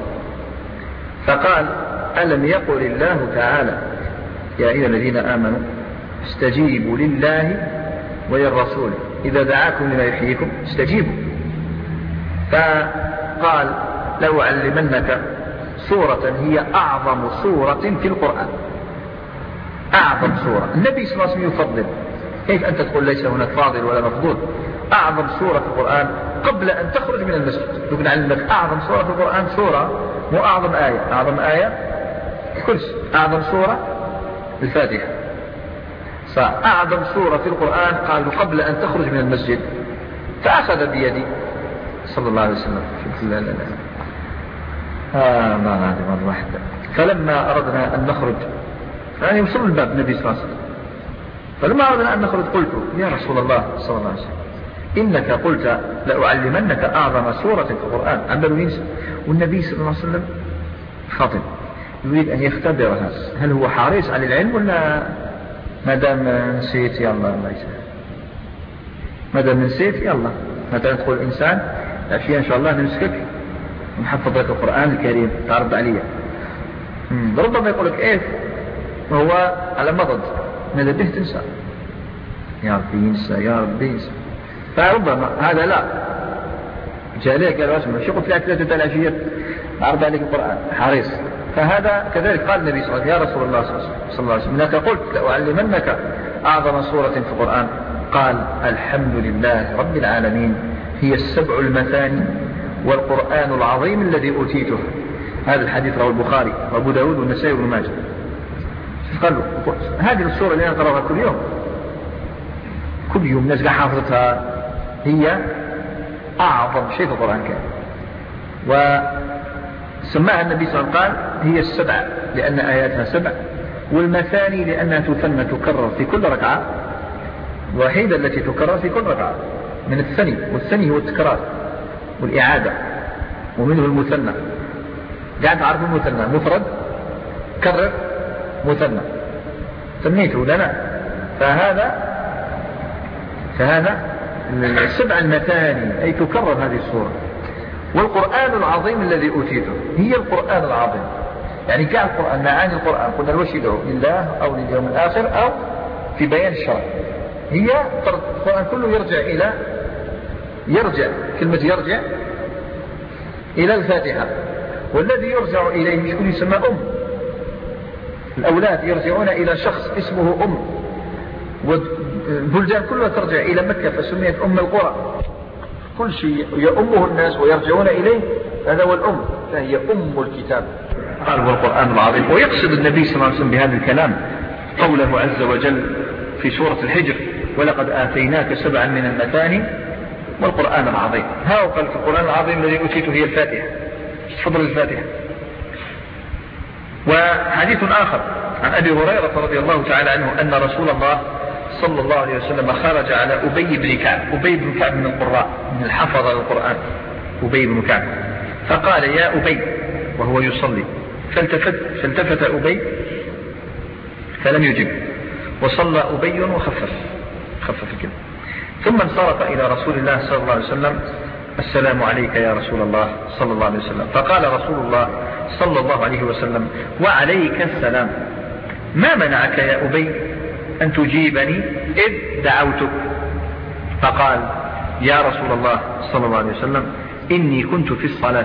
فقال ألم يقل الله تعالى يا أيها الذين آمنوا استجيبوا لله وللرسول إذا دعاكم لما يحييكم استجيبوا. فقال لو علمنك سورة هي أعظم سورة في القرآن، أعظم سورة. النبي صلى الله عليه وسلم يفضل، كيف أنت تقول ليس هناك فاضل ولا مفضول؟ أعظم سورة في القرآن قبل أن تخرج من المسجد يقول علمك أعظم سورة في القرآن سورة مو أعظم آية. أعظم آية كرسي، أعظم سورة الفاتحة. أعظم سورة في القرآن قالوا قبل أن تخرج من المسجد. فأخذ بيدي صلى الله عليه وسلم لا لا لا آه ما هذا مرة واحدة. فلما أردنا أن نخرج يعني يوصل الباب النبي صلى الله عليه وسلم، فلما أردنا أن نخرج قلت يا رسول الله صلى الله عليه وسلم إنك قلت لأعلمنك أعظم سورة في القرآن. عملوا ينسى والنبي صلى الله عليه وسلم خاطب يريد أن يختبر هذا هل هو حريص على العلم ولا ما دام نسيت يلا الله يسهل، ما دام نسيت يلا. مثلا تقول الإنسان الأشياء إن شاء الله نمسكك ونحفظ لك القرآن الكريم تعرض عليا، ربما يقول لك إيه وهو على مضض ماذا به تنسى. يا ربي ينسى يا ربي ينسى. فربما هذا لا جاء ليه قال اسمع شو قلت لك ثلاثة العشية عرض عليك القرآن حريص. فهذا كذلك قال النبي صلى الله عليه وسلم يا رسول الله صلى الله عليه وسلم إنك قلت لأعلمنك أعظم سورة في القرآن قال الحمد لله رب العالمين هي السبع المثاني والقرآن العظيم الذي أوتيته. هذا الحديث رواه البخاري وأبو داود والنسائي وابن ماجه. قالوا هذه السورة اللي نقرأها كل يوم كل يوم الناس حافظتها هي أعظم شيء في القرآن كان. وسماها النبي صلى الله عليه وسلم قال هي السبع لأن آياتها سبع والمثاني لأنها تثنى تكرر في كل ركعة وحيدة التي تكرر في كل ركعة من الثني والثني هو التكرار والإعادة ومنه المثنى. قاعد تعرف المثنى مفرد كرر مثنى سميته لنا. فهذا فهذا السبع المثاني أي تكرر هذه السورة. والقرآن العظيم الذي أوتيته هي القرآن العظيم يعني كان القرآن معاني القرآن قلنا الوش يدعو لله أو لليوم الآخر أو في بيان الشرع. هي القرآن كله يرجع إلى يرجع كلمة يرجع إلى الفاتحة والذي يرجع إليه شكون يسمى أم. الأولاد يرجعون إلى شخص اسمه أم والبلدان كلها ترجع إلى مكة فسميت أم القرى. كل شيء يأمه الناس ويرجعون إليه هذا هو الأم فهي أم الكتاب. قال والقرآن العظيم. ويقصد النبي صلى الله عليه وسلم بهذا الكلام قوله عز وجل في سورة الحجر ولقد آتيناك سبعا من المثاني والقرآن العظيم. ها قال في القرآن العظيم الذي أوتيته هي الفاتحة. تفضل الفاتحة. وحديث آخر عن أبي هريرة رضي الله تعالى عنه أن رسول الله صلى الله عليه وسلم خرج على أبي بن كعب. أبي بن كعب من القراء من الحفظ للقرآن أبي بن كعب فقال يا أبي وهو يصلي فالتفت, فالتفت أبي فلم يجب وصلى أبي وخفف خفف كده ثم انصرف إلى رسول الله صلى الله عليه وسلم السلام عليك يا رسول الله صلى الله عليه وسلم. فقال رسول الله صلى الله عليه وسلم وعليك السلام ما منعك يا أبي أن تجيبني إذ دعوتك. فقال يا رسول الله صلى الله عليه وسلم إني كنت في الصلاة.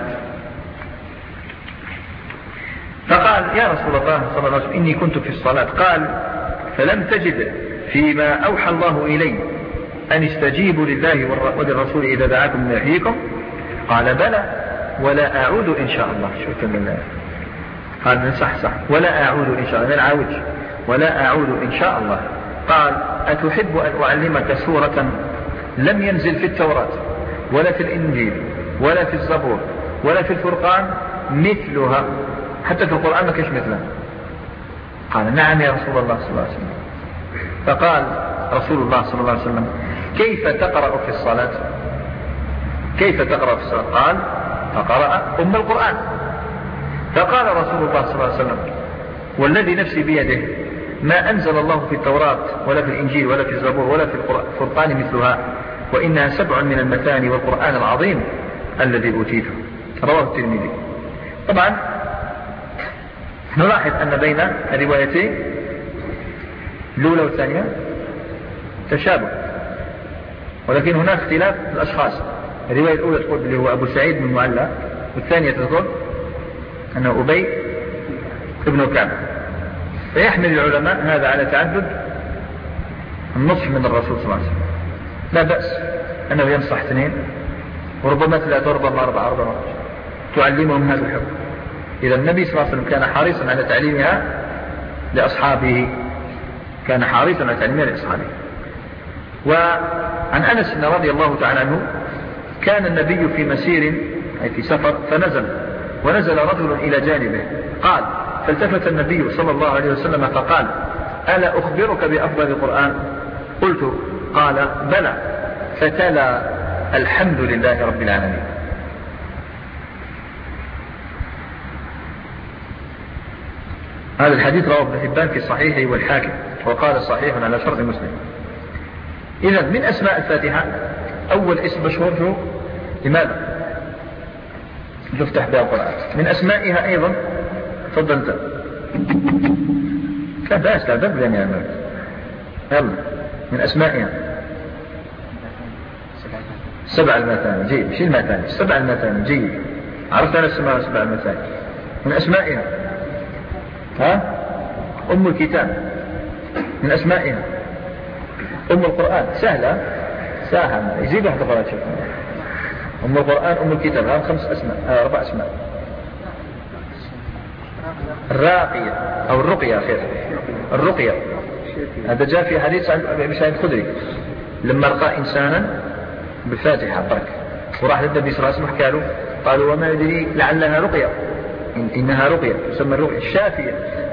فقال يا رسول الله صلى الله عليه وسلم إني كنت في الصلاة. قال فلم تجد فيما أوحى الله إلي أن استجيبوا لله وللرسول إذا دعاكم من يحييكم. قال بلى ولا أعود إن شاء الله. شوف من قال صح صح ولا أعود إن شاء الله من عاوج ولا أعود إن شاء الله. قال أتحب أن أعلمك سورة لم ينزل في التوراة ولا في الإنجيل ولا في الزبور ولا في الفرقان مثلها حتى في القرآن ما كاش مثلها. قال نعم يا رسول الله صلى الله عليه وسلم. فقال رسول الله صلى الله عليه وسلم كيف تقرأ في الصلاة كيف تقرأ في الصلاة. قال فقرأ أم القرآن. فقال رسول الله صلى الله عليه وسلم والذي نفسي بيده ما أنزل الله في التوراة ولا في الإنجيل ولا في الزبور ولا في الفرقان مثلها وإنها سبع من المثاني والقرآن العظيم الذي أوتيته. رواه الترمذي. طبعا نلاحظ أن بين الروايتين الأولى والثانية تشابه ولكن هناك اختلاف في الأشخاص. الرواية الأولى تقول اللي هو أبو سعيد بن معلى والثانية تقول أنه أبي ابن كعب. فيحمل العلماء هذا على تعدد النصح من الرسول صلى الله عليه وسلم. لا بأس أنه ينصح اثنين وربما ثلاثة وربما أربعة ربما تعلمهم هذا الحكم. إذا النبي صلى الله عليه وسلم كان حريصا على تعليمها لأصحابه كان حريصا على تعليمها لأصحابه. وعن أنس رضي الله تعالى عنه كان النبي في مسير أي في سفر فنزل ونزل رجل إلى جانبه. قال فالتفت النبي صلى الله عليه وسلم فقال ألا أخبرك بأفضل القرآن. قلت قال بلى. فتلا الحمد لله رب العالمين. هذا الحديث رواه ابن حبان في صحيحه والحاكم وقال صحيح على شرط مسلم. إذا من أسماء الفاتحة أول اسم مشهور شو لماذا تفتح بها القرآن. من أسمائها أيضا تفضلت لا بأس لا بأس يعني يلا من أسمائها سبع المثاني. جيد. مش المثاني، سبع المثاني. جيد. عرفت أنا اسمها سبع المثاني. من أسمائها ها أم الكتاب. من أسمائها أم القرآن. سهلة سهلة. يزيد واحد قرآن. شوف أم القرآن أم الكتاب. هذا خمس أسماء آه أربع أسماء. الراقية أو الرقية. خير الرقية. هذا جاء في حديث عن أبي سعيد الخدري لما رقى إنسانا بالفاتحة برك وراح للنبي صلى الله عليه وسلم حكى له قالوا وما يدري لعلها رقية. إن إنها رقية تسمى الرقية الشافية.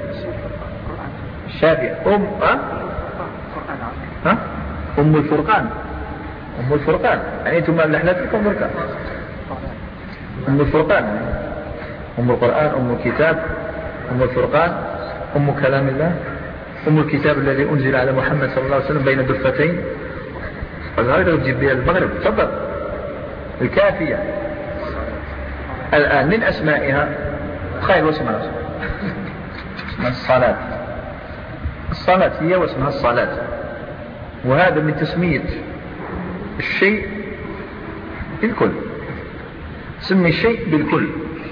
الشافية أم ها؟ ها؟ أم الفرقان. أم الفرقان يعني أنتم لحلتكم بركة. أم الفرقان أم القرآن أم الكتاب أم الفرقان أم كلام الله أم الكتاب الذي أنزل على محمد صلى الله عليه وسلم بين دفتين. هذا تجيب بها المغرب. تفضل. الكافية. الآن من أسمائها خير واسمها اسمها الصلاة. الصلاة هي واسمها الصلاة. وهذا من تسمية الشيء بالكل. سمي الشيء بالكل.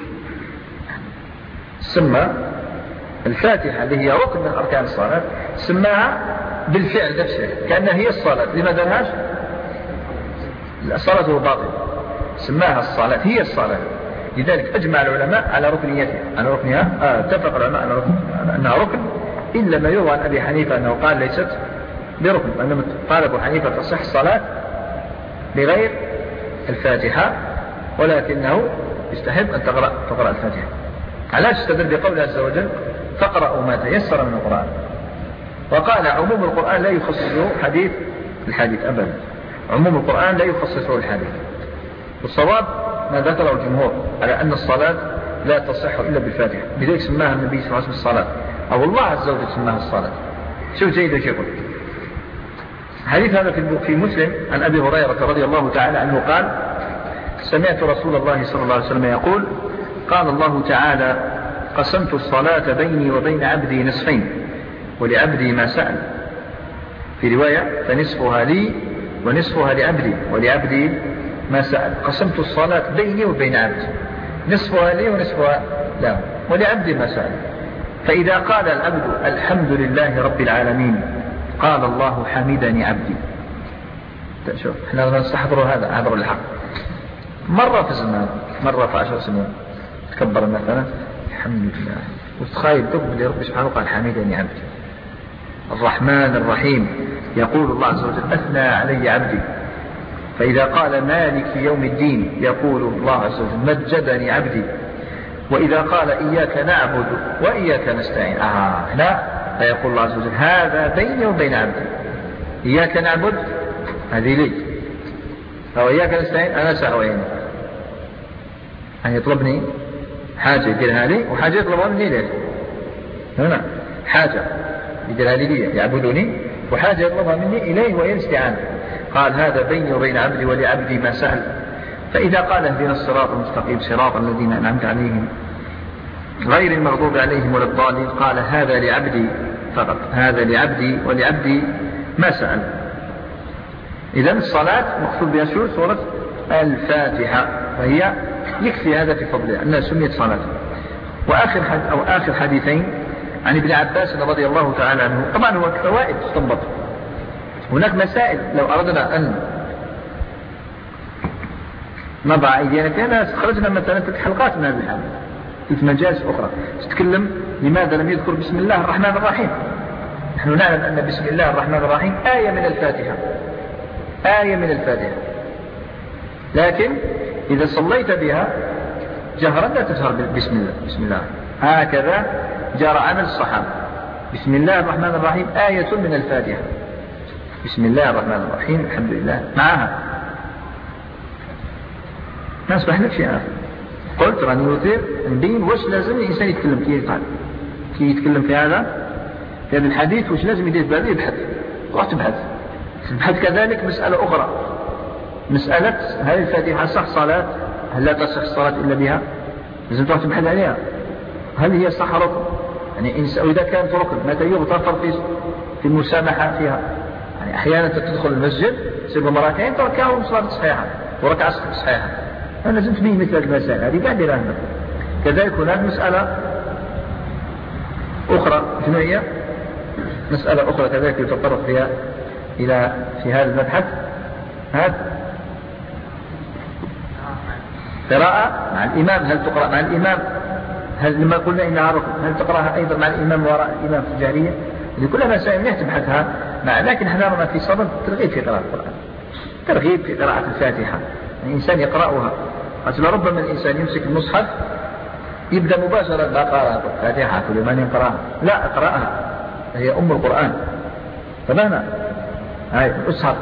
سمى الفاتحة اللي هي ركن من أركان الصلاة سماها بالفعل نفسه كأنها هي الصلاة. لماذا لهاش؟ الصلاة هو باطل. سماها الصلاة هي الصلاة. لذلك أجمع العلماء على ركنيتها على ركنها. آه اتفق العلماء على ركن أنها ركن إلا ما يروى عن أبي حنيفة أنه قال ليست بركن. وإنما قال أبو حنيفة تصح الصلاة بغير الفاتحة ولكنه يستحب أن تقرأ تقرأ الفاتحة. علاش استدل بقوله عز وجل فاقرأوا ما تيسر من القرآن. وقال عموم القرآن لا يخصصه حديث الحديث أبدا. عموم القرآن لا يخصصه الحديث. والصواب ما ذكره الجمهور على أن الصلاة لا تصح إلا بالفاتحة. لذلك سماها النبي صلى الله عليه وسلم الصلاة أو الله عز وجل سماها الصلاة. شوف جيد وش يقول. حديث هذا في مسلم عن أبي هريرة رضي الله تعالى عنه قال سمعت رسول الله صلى الله عليه وسلم يقول قال الله تعالى قسمت الصلاة بيني وبين عبدي نصفين ولعبدي ما سأل. في رواية فنصفها لي ونصفها لعبدي ولعبدي ما سأل. قسمت الصلاة بيني وبين عبدي نصفها لي ونصفها له ولعبدي ما سأل. فإذا قال العبد الحمد لله رب العالمين قال الله حمدني عبدي. شوف احنا نستحضر هذا عبر الحق مرة في الزمان مرة في عشر سنين تكبر مثلا الحمد لله وتخيل تقبل رب سبحانه قال حمدني عبدي. الرحمن الرحيم يقول الله عز وجل أثنى علي عبدي. فإذا قال مالك يوم الدين يقول الله عز وجل مجدني عبدي. وإذا قال إياك نعبد وإياك نستعين آه لا فيقول الله عز وجل هذا بيني وبين عبدي. إياك نعبد هذه لي أو إياك نستعين أنا سأعين. أن يطلبني حاجة يديرها لي وحاجة يطلبها مني ليه. هنا حاجة يديرها لي لي يعبدني وحاجة يطلبها مني إليه وهي الاستعانة. قال هذا بيني وبين عبدي ولعبدي ما سأل. فإذا قال اهدنا الصراط المستقيم صراط الذين أنعمت عليهم غير المغضوب عليهم ولا الضالين قال هذا لعبدي فقط هذا لعبدي ولعبدي ما سأل. إذن الصلاة مقصود بها شو سورة الفاتحة وهي يكفي هذا في فضلها أنها سميت صلاة. وآخر حد أو آخر حديثين عن ابن عباس رضي الله تعالى عنه. طبعا هو فوائد تستنبط. هناك مسائل لو أردنا أن نضع أيدينا فيها خرجنا مثلا ثلاث حلقات من هذه الحلقة في مجالس أخرى تتكلم لماذا لم يذكر بسم الله الرحمن الرحيم. نحن نعلم أن بسم الله الرحمن الرحيم آية من الفاتحة آية من الفاتحة. لكن إذا صليت بها جهرا لا تجهر بسم الله بسم الله. هكذا جرى عمل الصحابة. بسم الله الرحمن الرحيم آية من الفاتحة. بسم الله الرحمن الرحيم الحمد لله معها ما أصبح لك شيء آخر. قلت راني يثير نبين وش لازم الإنسان يتكلم كي يقال كي يتكلم في هذا في هذا الحديث وش لازم يدير بهذا يبحث روح تبحث. تبحث كذلك مسألة أخرى مسألة هل الفاتحة صح صلاة هل لا تصح الصلاة إلا بها لازم تروح تبحث عليها. هل هي صح ركن يعني إذا كانت ركن متى يغتفر في في المسامحة فيها يعني يعني أحيانا تدخل المسجد تصيب مركعين تركعهم صلاة صحيحة وركعة صحيحة. أنا لازم تبين مثل هذه المسائل هذه بعد رهنا. كذلك هناك مسألة أخرى جنوية، مسألة أخرى كذلك يتطرق فيها إلى في هذا المبحث، هذا قراءة مع الإمام. هل تقرأ مع الإمام؟ هل لما قلنا إنها ركن هل تقرأها أيضا مع الإمام وراء الإمام في الجهرية؟ هذه كلها مسائل يتم بحثها مع، لكن احنا نرى في صدد ترغيب في قراءة القرآن، ترغيب في قراءة الفاتحة، الإنسان يقرأها. قد ربما الإنسان يمسك المصحف يبدأ مباشرة بقراءة الفاتحة كل من يقرأها، لا اقرأها هي أم القرآن. فمانا هاي الأصحاب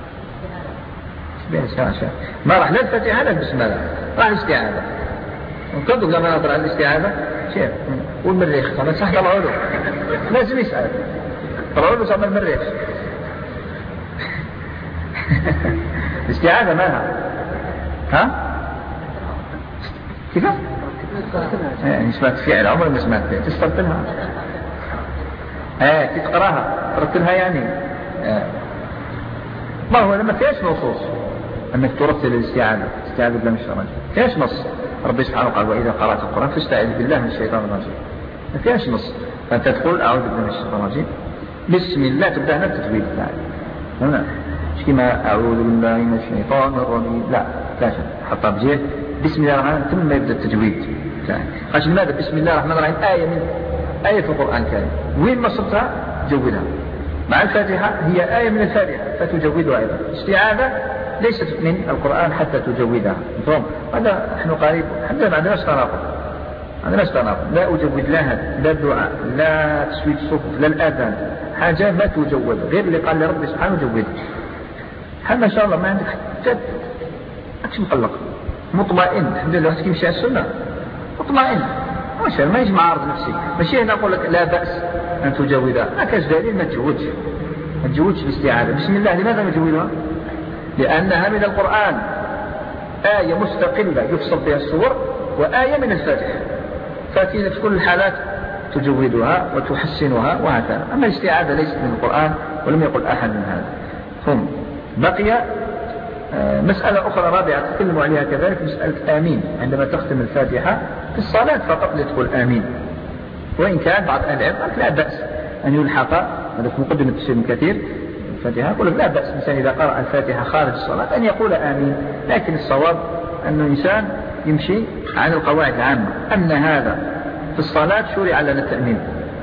ما راح لا الفاتحة لا بسم الله، راح الاستعاذة. وكذلك لما نقرأ الاستعاذة شيء والمريخ طبعا صح طلعوا له لازم يسأل طلعوا له صعب المريخ الاستعاذة مالها ها كيف يعني سمعت فعل عمر ما سمعت فعل تسترتلها اه تقراها ترتلها يعني آه. ما هو لما فيهاش نصوص انك ترتل الاستعاذة استعاذ بالله من الشيطان فيهاش نص. ربي سبحانه قال وإذا قرأت القرآن فاستعذ بالله من الشيطان الرجيم، ما فيهاش نص. فأنت تقول أعوذ بالله من الشيطان الرجيم بسم الله تبدأ هنا التجويد هنا مش كما أعوذ بالله من الشيطان الرجيم لا لا حتى بجيه بسم الله الرحمن الرحيم ثم يبدأ التجويد. قاش لماذا بسم الله الرحمن الرحيم آية من آية في القرآن الكريم وين ما صرتها جودها مع الفاتحة هي آية من الفاتحة فتجودها أيضا. استعاذة ليست من القرآن حتى تجودها. هذا نحن قريب حتى ما عندناش تناقض، ما عندناش تناقض، لا أجود لها لا الدعاء لا تسويت الصفوف لا الآذان، حاجة ما تجود غير اللي قال لربي سبحانه جودها. هل ما شاء الله ما عندك حتى أكش مقلق مطمئن الحمد لله واحد كيمشي على السنة مطمئن ماشي ما يجي معارض نفسي ماشي هنا أقول لك لا بأس أن تجودها ما كاش دليل ما تجودش ما تجودش باستعاذة. بسم الله لماذا ما تجودها؟ لأنها من القرآن آية مستقلة يفصل فيها الصور وآية من الفاتحة ففي كل الحالات تجودها وتحسنها وهكذا. أما الاستعاذة ليست من القرآن ولم يقل أحد من هذا. ثم بقي مسألة أخرى رابعة تكلم عليها كذلك مسألة آمين عندما تختم الفاتحة في الصلاة فقط لتقول آمين، وإن كان بعض أهل العلم لا بأس أن يلحق هذا في مقدمة تفسير كثير الفاتحة يقول لا بأس الإنسان إذا قرأ الفاتحة خارج الصلاة أن يقول آمين، لكن الصواب أن الإنسان يمشي عن القواعد العامة أن هذا في الصلاة شرع لنا التأمين.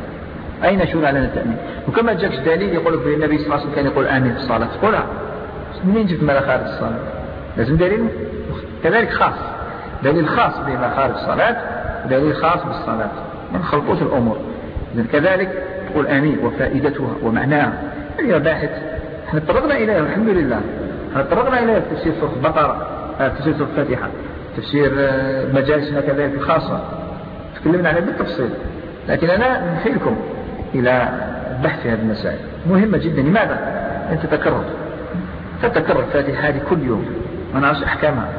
أين شرع لنا التأمين؟ وكما جاء دليل يقول في النبي صلى الله عليه وسلم كان يقول آمين في الصلاة تقولها منين جبت ما خارج الصلاة؟ لازم دليل كذلك خاص، دليل خاص بما خارج الصلاة ودليل خاص بالصلاة، ما نخلطوش الأمور. كذلك تقول آمين وفائدتها ومعناها هي باحث احنا تطرقنا إليها الحمد لله، احنا تطرقنا إليها في تفسير سورة البقرة، تفسير سورة الفاتحة، تفسير مجالسنا كذلك الخاصة تكلمنا عليها بالتفصيل، لكن أنا نحيلكم إلى البحث في هذه المسائل مهمة جدا. لماذا؟ أن تتكرر تتكرر الفاتحة هذه كل يوم ما نعرفش أحكامها.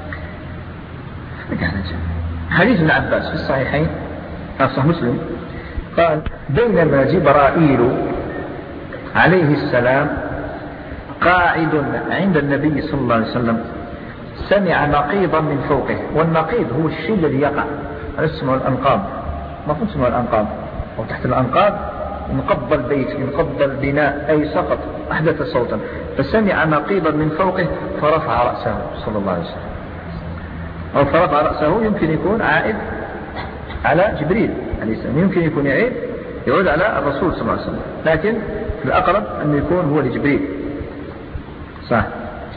حديث ابن عباس في الصحيحين في صحيح مسلم قال بينما جبرائيل عليه السلام قاعد عند النبي صلى الله عليه وسلم سمع نقيضا من فوقه، والنقيض هو الشيء الذي يقع، هذا اسمه الأنقاض، ما كنت اسمه الأنقاض، وتحت الأنقاض انقض البيت انقض البناء أي سقط أحدث صوتا، فسمع نقيضا من فوقه فرفع رأسه صلى الله عليه وسلم، أو فرفع رأسه يمكن يكون عائد على جبريل عليه السلام، يمكن يكون يعيد يعود على الرسول صلى الله عليه وسلم، لكن الأقرب أن يكون هو لجبريل صح.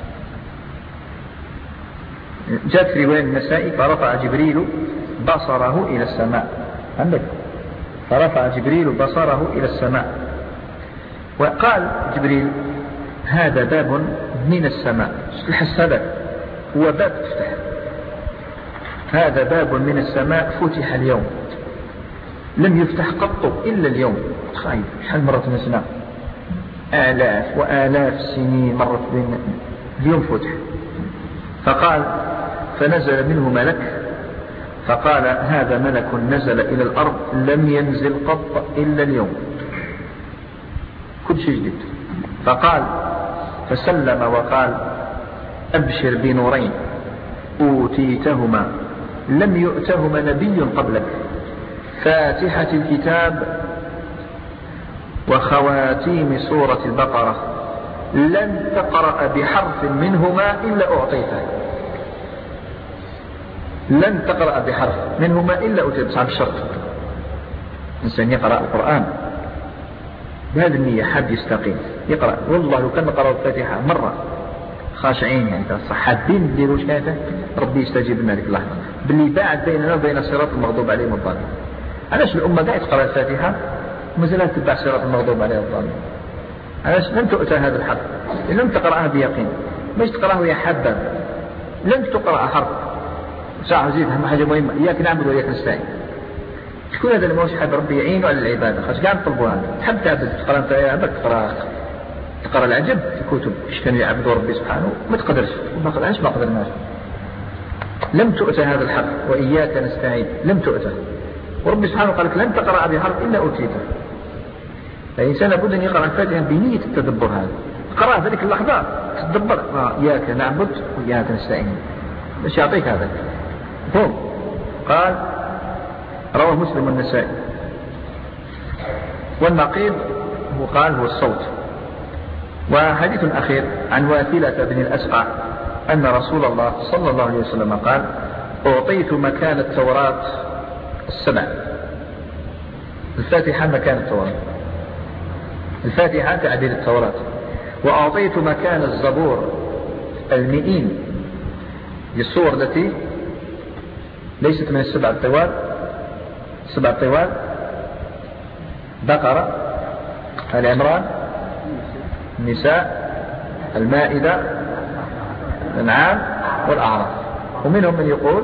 جاءت في رواية النسائي فرفع جبريل بصره إلى السماء، عندك فرفع جبريل بصره إلى السماء وقال جبريل هذا باب من السماء، الحسابات هو باب تفتح، هذا باب من السماء فتح اليوم لم يفتح قط إلا اليوم. تخيل شحال مرة نسمع آلاف وآلاف السنين مرت بين اليوم فتح. فقال فنزل منه ملك فقال هذا ملك نزل إلى الأرض لم ينزل قط إلا اليوم، كل شيء جديد. فقال فسلم وقال أبشر بنورين أوتيتهما لم يؤتهما نبي قبلك، فاتحة الكتاب وخواتيم سورة البقرة، لن تقرأ بحرف منهما إلا أعطيته. لن تقرأ بحرف منهما إلا أعطيته. صعب الشرط إنسان يقرأ القرآن بهذه النية، حد يستقيم يقرأ. والله لو كان نقرأ الفاتحة مرة خاشعين يعني حابين نديروا شهادة ربي يستجيب لنا ذيك اللحظة باللي باعد بيننا وبين الصراط المغضوب عليهم الضالين. علاش الأمة قاعدة تقرأ الفاتحة ومازالت تتبع الصراط المغضوب عليهم الضالين؟ علاش لم تؤتى هذا الحق؟ لم تقرأها بيقين، باش تقرأه يا حبا لن تقرأ حرف. ساعة زيد أهم حاجة مهمة، إياك نعبد وإياك نستعين. شكون هذا اللي ماهوش حاب ربي يعينه على العبادة؟ خاص قاعد نطلبوا هذا. تحب تعبد تقرأ أنت عبد تقرأ تقرأ العجب في كتب إيش كانوا يعبدوا ربي سبحانه ما تقدرش. ما قدرناش ما قدرناش. لم تؤتى هذا الحق وإياك نستعين، لم تؤتى. وربي سبحانه قال لك لن تقرأ بحرف إلا أوتيته. فالإنسان لابد أن يقرأ الفاتحة بنية التدبر هذا. قرأ في ذلك اللحظة تدبر إياك نعبد وإياك نستعين باش يعطيك هذا. هم قال رواه مسلم والنسائي. والنقيض هو قال هو الصوت. وحديث أخير عن واثلة بن الأسقع أن رسول الله صلى الله عليه وسلم قال أعطيت مكان التوراة السبع. الفاتحة مكان التوراة، الفاتحة تعديل التوراة. وأعطيت مكان الزبور المئين للصور التي ليست من السبع الطوال. السبع الطوال بقرة، آل عمران، النساء، المائدة، الأنعام والأعراف. ومنهم من يقول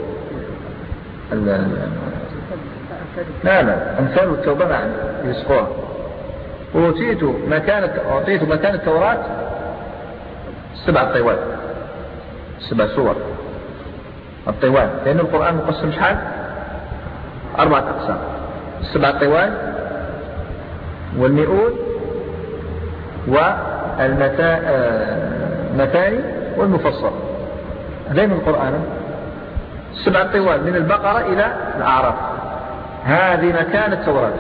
لا لا أمثال التوبة معا يسقوها. أعطيت مكان أعطيت مكان التوراة سبع الطوال، سبع سور الطوال، لأن القرآن مقسم شحال؟ أربعة أقسام: السبع الطوال والمئون والمثاني والمفصل. هذين من القرآن السبع الطوال من البقرة إلى الأعراف، هذه مكان التوراة.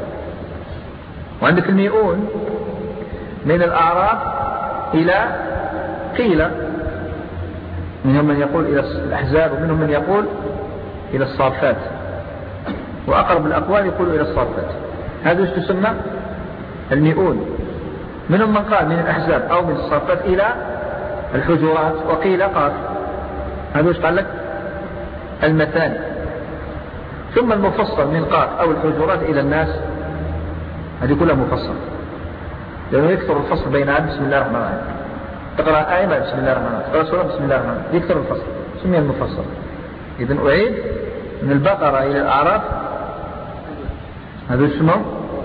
وعندك المئون من الأعراف إلى قيل، منهم من يقول إلى الأحزاب ومنهم من يقول إلى الصافات، وأقرب الأقوال يقول إلى الصافات. هذا تسمى المئون. منهم من قال من الأحزاب أو من الصافات إلى الحجرات، وقيل قال هذا وش قال لك المثاني. ثم المفصل من قاف أو الحجرات إلى الناس، هذه كلها مفصل، لأنه يكثر الفصل بين عبد بسم الله الرحمن الرحيم، تقرأ آية بسم الله الرحمن الرحيم، تقرأ سورة بسم الله الرحمن الرحيم، يكثر الفصل، سمي المفصل. إذن أعيد من البقرة إلى الأعراف، هذا اسمه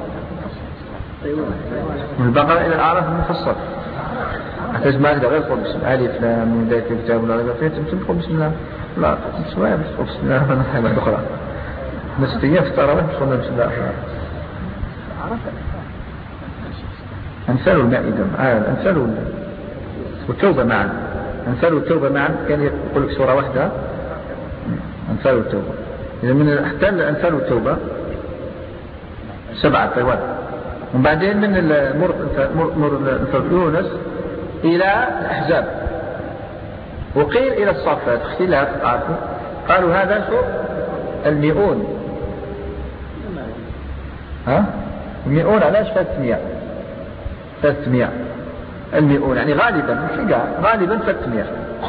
من البقرة إلى الأعراف المفصل. أتجمع هذا غير قول بسم الله ألف لام من ذلك الكتاب ولا ريب فيه، تقول بسم الله لا بسم الله بسم الله الرحمن الرحيم الأخرى نستطيع في التراويح بسم الله الرحمن الرحيم. أمثال المائدة آه أمثال والتوبة معا، أمثال التوبة معا كان يقول لك سورة واحدة أمثال التوبة. إذا من الأحكام أمثال التوبة سبعة طوال. وبعدين من المر مر يونس إلى الأحزاب، وقيل إلى الصافات، اختلاف عارفوا قالوا هذا شو المئون. ها المئون علاش ثلاثمائة ثلاثمائة المئون يعني غالبا مش قاع غالبا ثلاثمائة.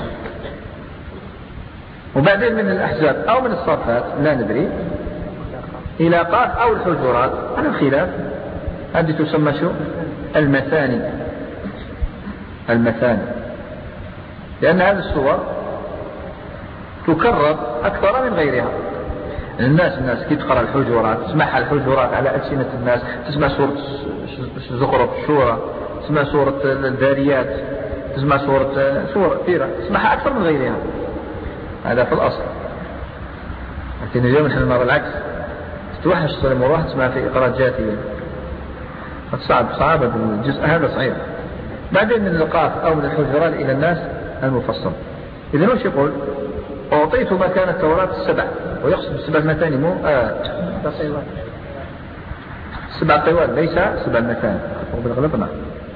وبعدين من الأحزاب أو من الصافات لا ندري إلى قاف أو الحجرات على الخلاف. هذه تسمى شو المثاني، المثاني، لأن هذه الصور تكرر أكثر من غيرها. الناس الناس كي تقرأ الحجرات تسمعها الحجرات على ألسنة الناس، تسمع سورة الزخرف الشورى، تسمع سورة الذاريات، تسمع سورة سورة كثيرة تسمعها أكثر من غيرها. هذا في الأصل. لكن اليوم نحن نرى العكس، تتوحش الصلاة مروح تسمع في إقراءات جاتية، صعب صعب الجزء هذا صحيح. بعدين من القاف أو من الحجرات إلى الناس المفصل. إذا وش يقول؟ أعطيت مكان التوراة السبع، ويقصد السبع المثاني مو آه سبع طوال ليس سبع المثاني بالغلطنا.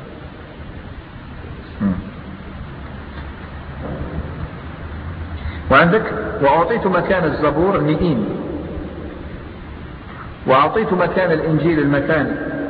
وعندك وأعطيت مكان الزبور مئين، وأعطيت مكان الإنجيل المثاني.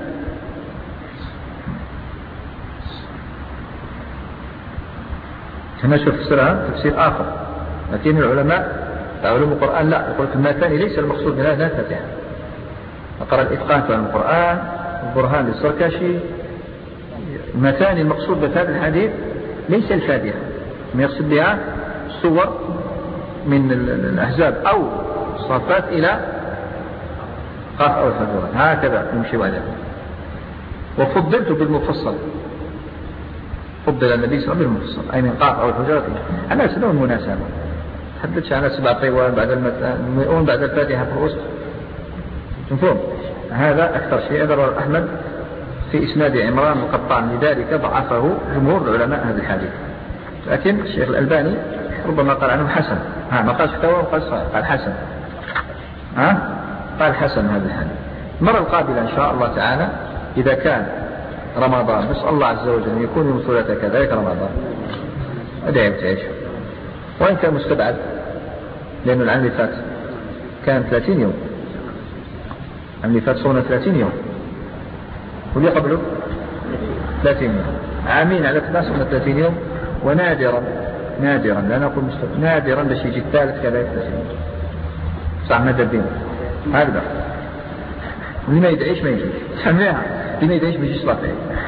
هنا شوف تفسيرها تفسير آخر، لكن العلماء علوم القرآن لا، يقول المثاني ليس المقصود منها لا فاتحة. أقرأ الإتقان عن القرآن، البرهان للسركشي. المثاني المقصود بهذا الحديث ليس الفاتحة، ما يقصد بها صور من الأحزاب أو الصفات إلى قاف أو الحجرات، هكذا يمشي وعليه. وفضلت بالمفصل، فضل النبي صلى الله عليه وسلم بالمفصل أي من قاف أو الحجرات على سبيل المناسبة. تحدثش على سبع طوال بعد المئون بعد الفاتحة في الوسط، تفهم؟ هذا أكثر شيء ذكر أحمد في إسناد عمران القطان، لذلك ضعفه جمهور العلماء هذا الحديث. لكن الشيخ الألباني ربما قال عنه حسن، ها ما قالش فتوى قال حسن، ها قال حسن هذا الحديث. المرة القابلة إن شاء الله تعالى إذا كان رمضان، نسأل الله عز وجل أن يكون يوم ثلاثة كذلك رمضان، أدعي وتعيش. وإن كان مستبعد لأنه العام اللي فات كان ثلاثين يوم، العام اللي فات صونا ثلاثين يوم، واللي قبله ثلاثين يوم، عامين على ثلاث صونا ثلاثين يوم. ونادرا نادرا لا نقول مستبعد، نادرا باش يجي الثالث كذلك ثلاثين يوم، صح مدى الدين هكذا. اللي ما يدعيش ما يجيش، سمعها اللي ما يدعيش ما يجيش صلاة.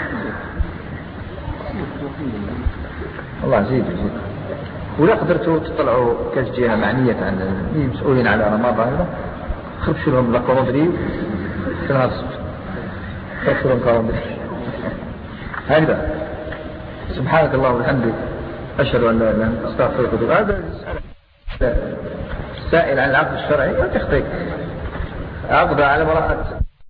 الله زيد زيد. ولا قدرتوا تطلعوا كاش جهة معنية عن المسؤولين على رمضان هذا، خربشوا لهم لا كورندري في نهار السبت، خربشوا لهم كورندري هكذا. سبحانك اللهم وبحمدك أشهد أن لا إله إلا أنت أستغفرك وأتوب إليك. هذا السائل عن العقد الشرعي وتخطيك عقد على امرأة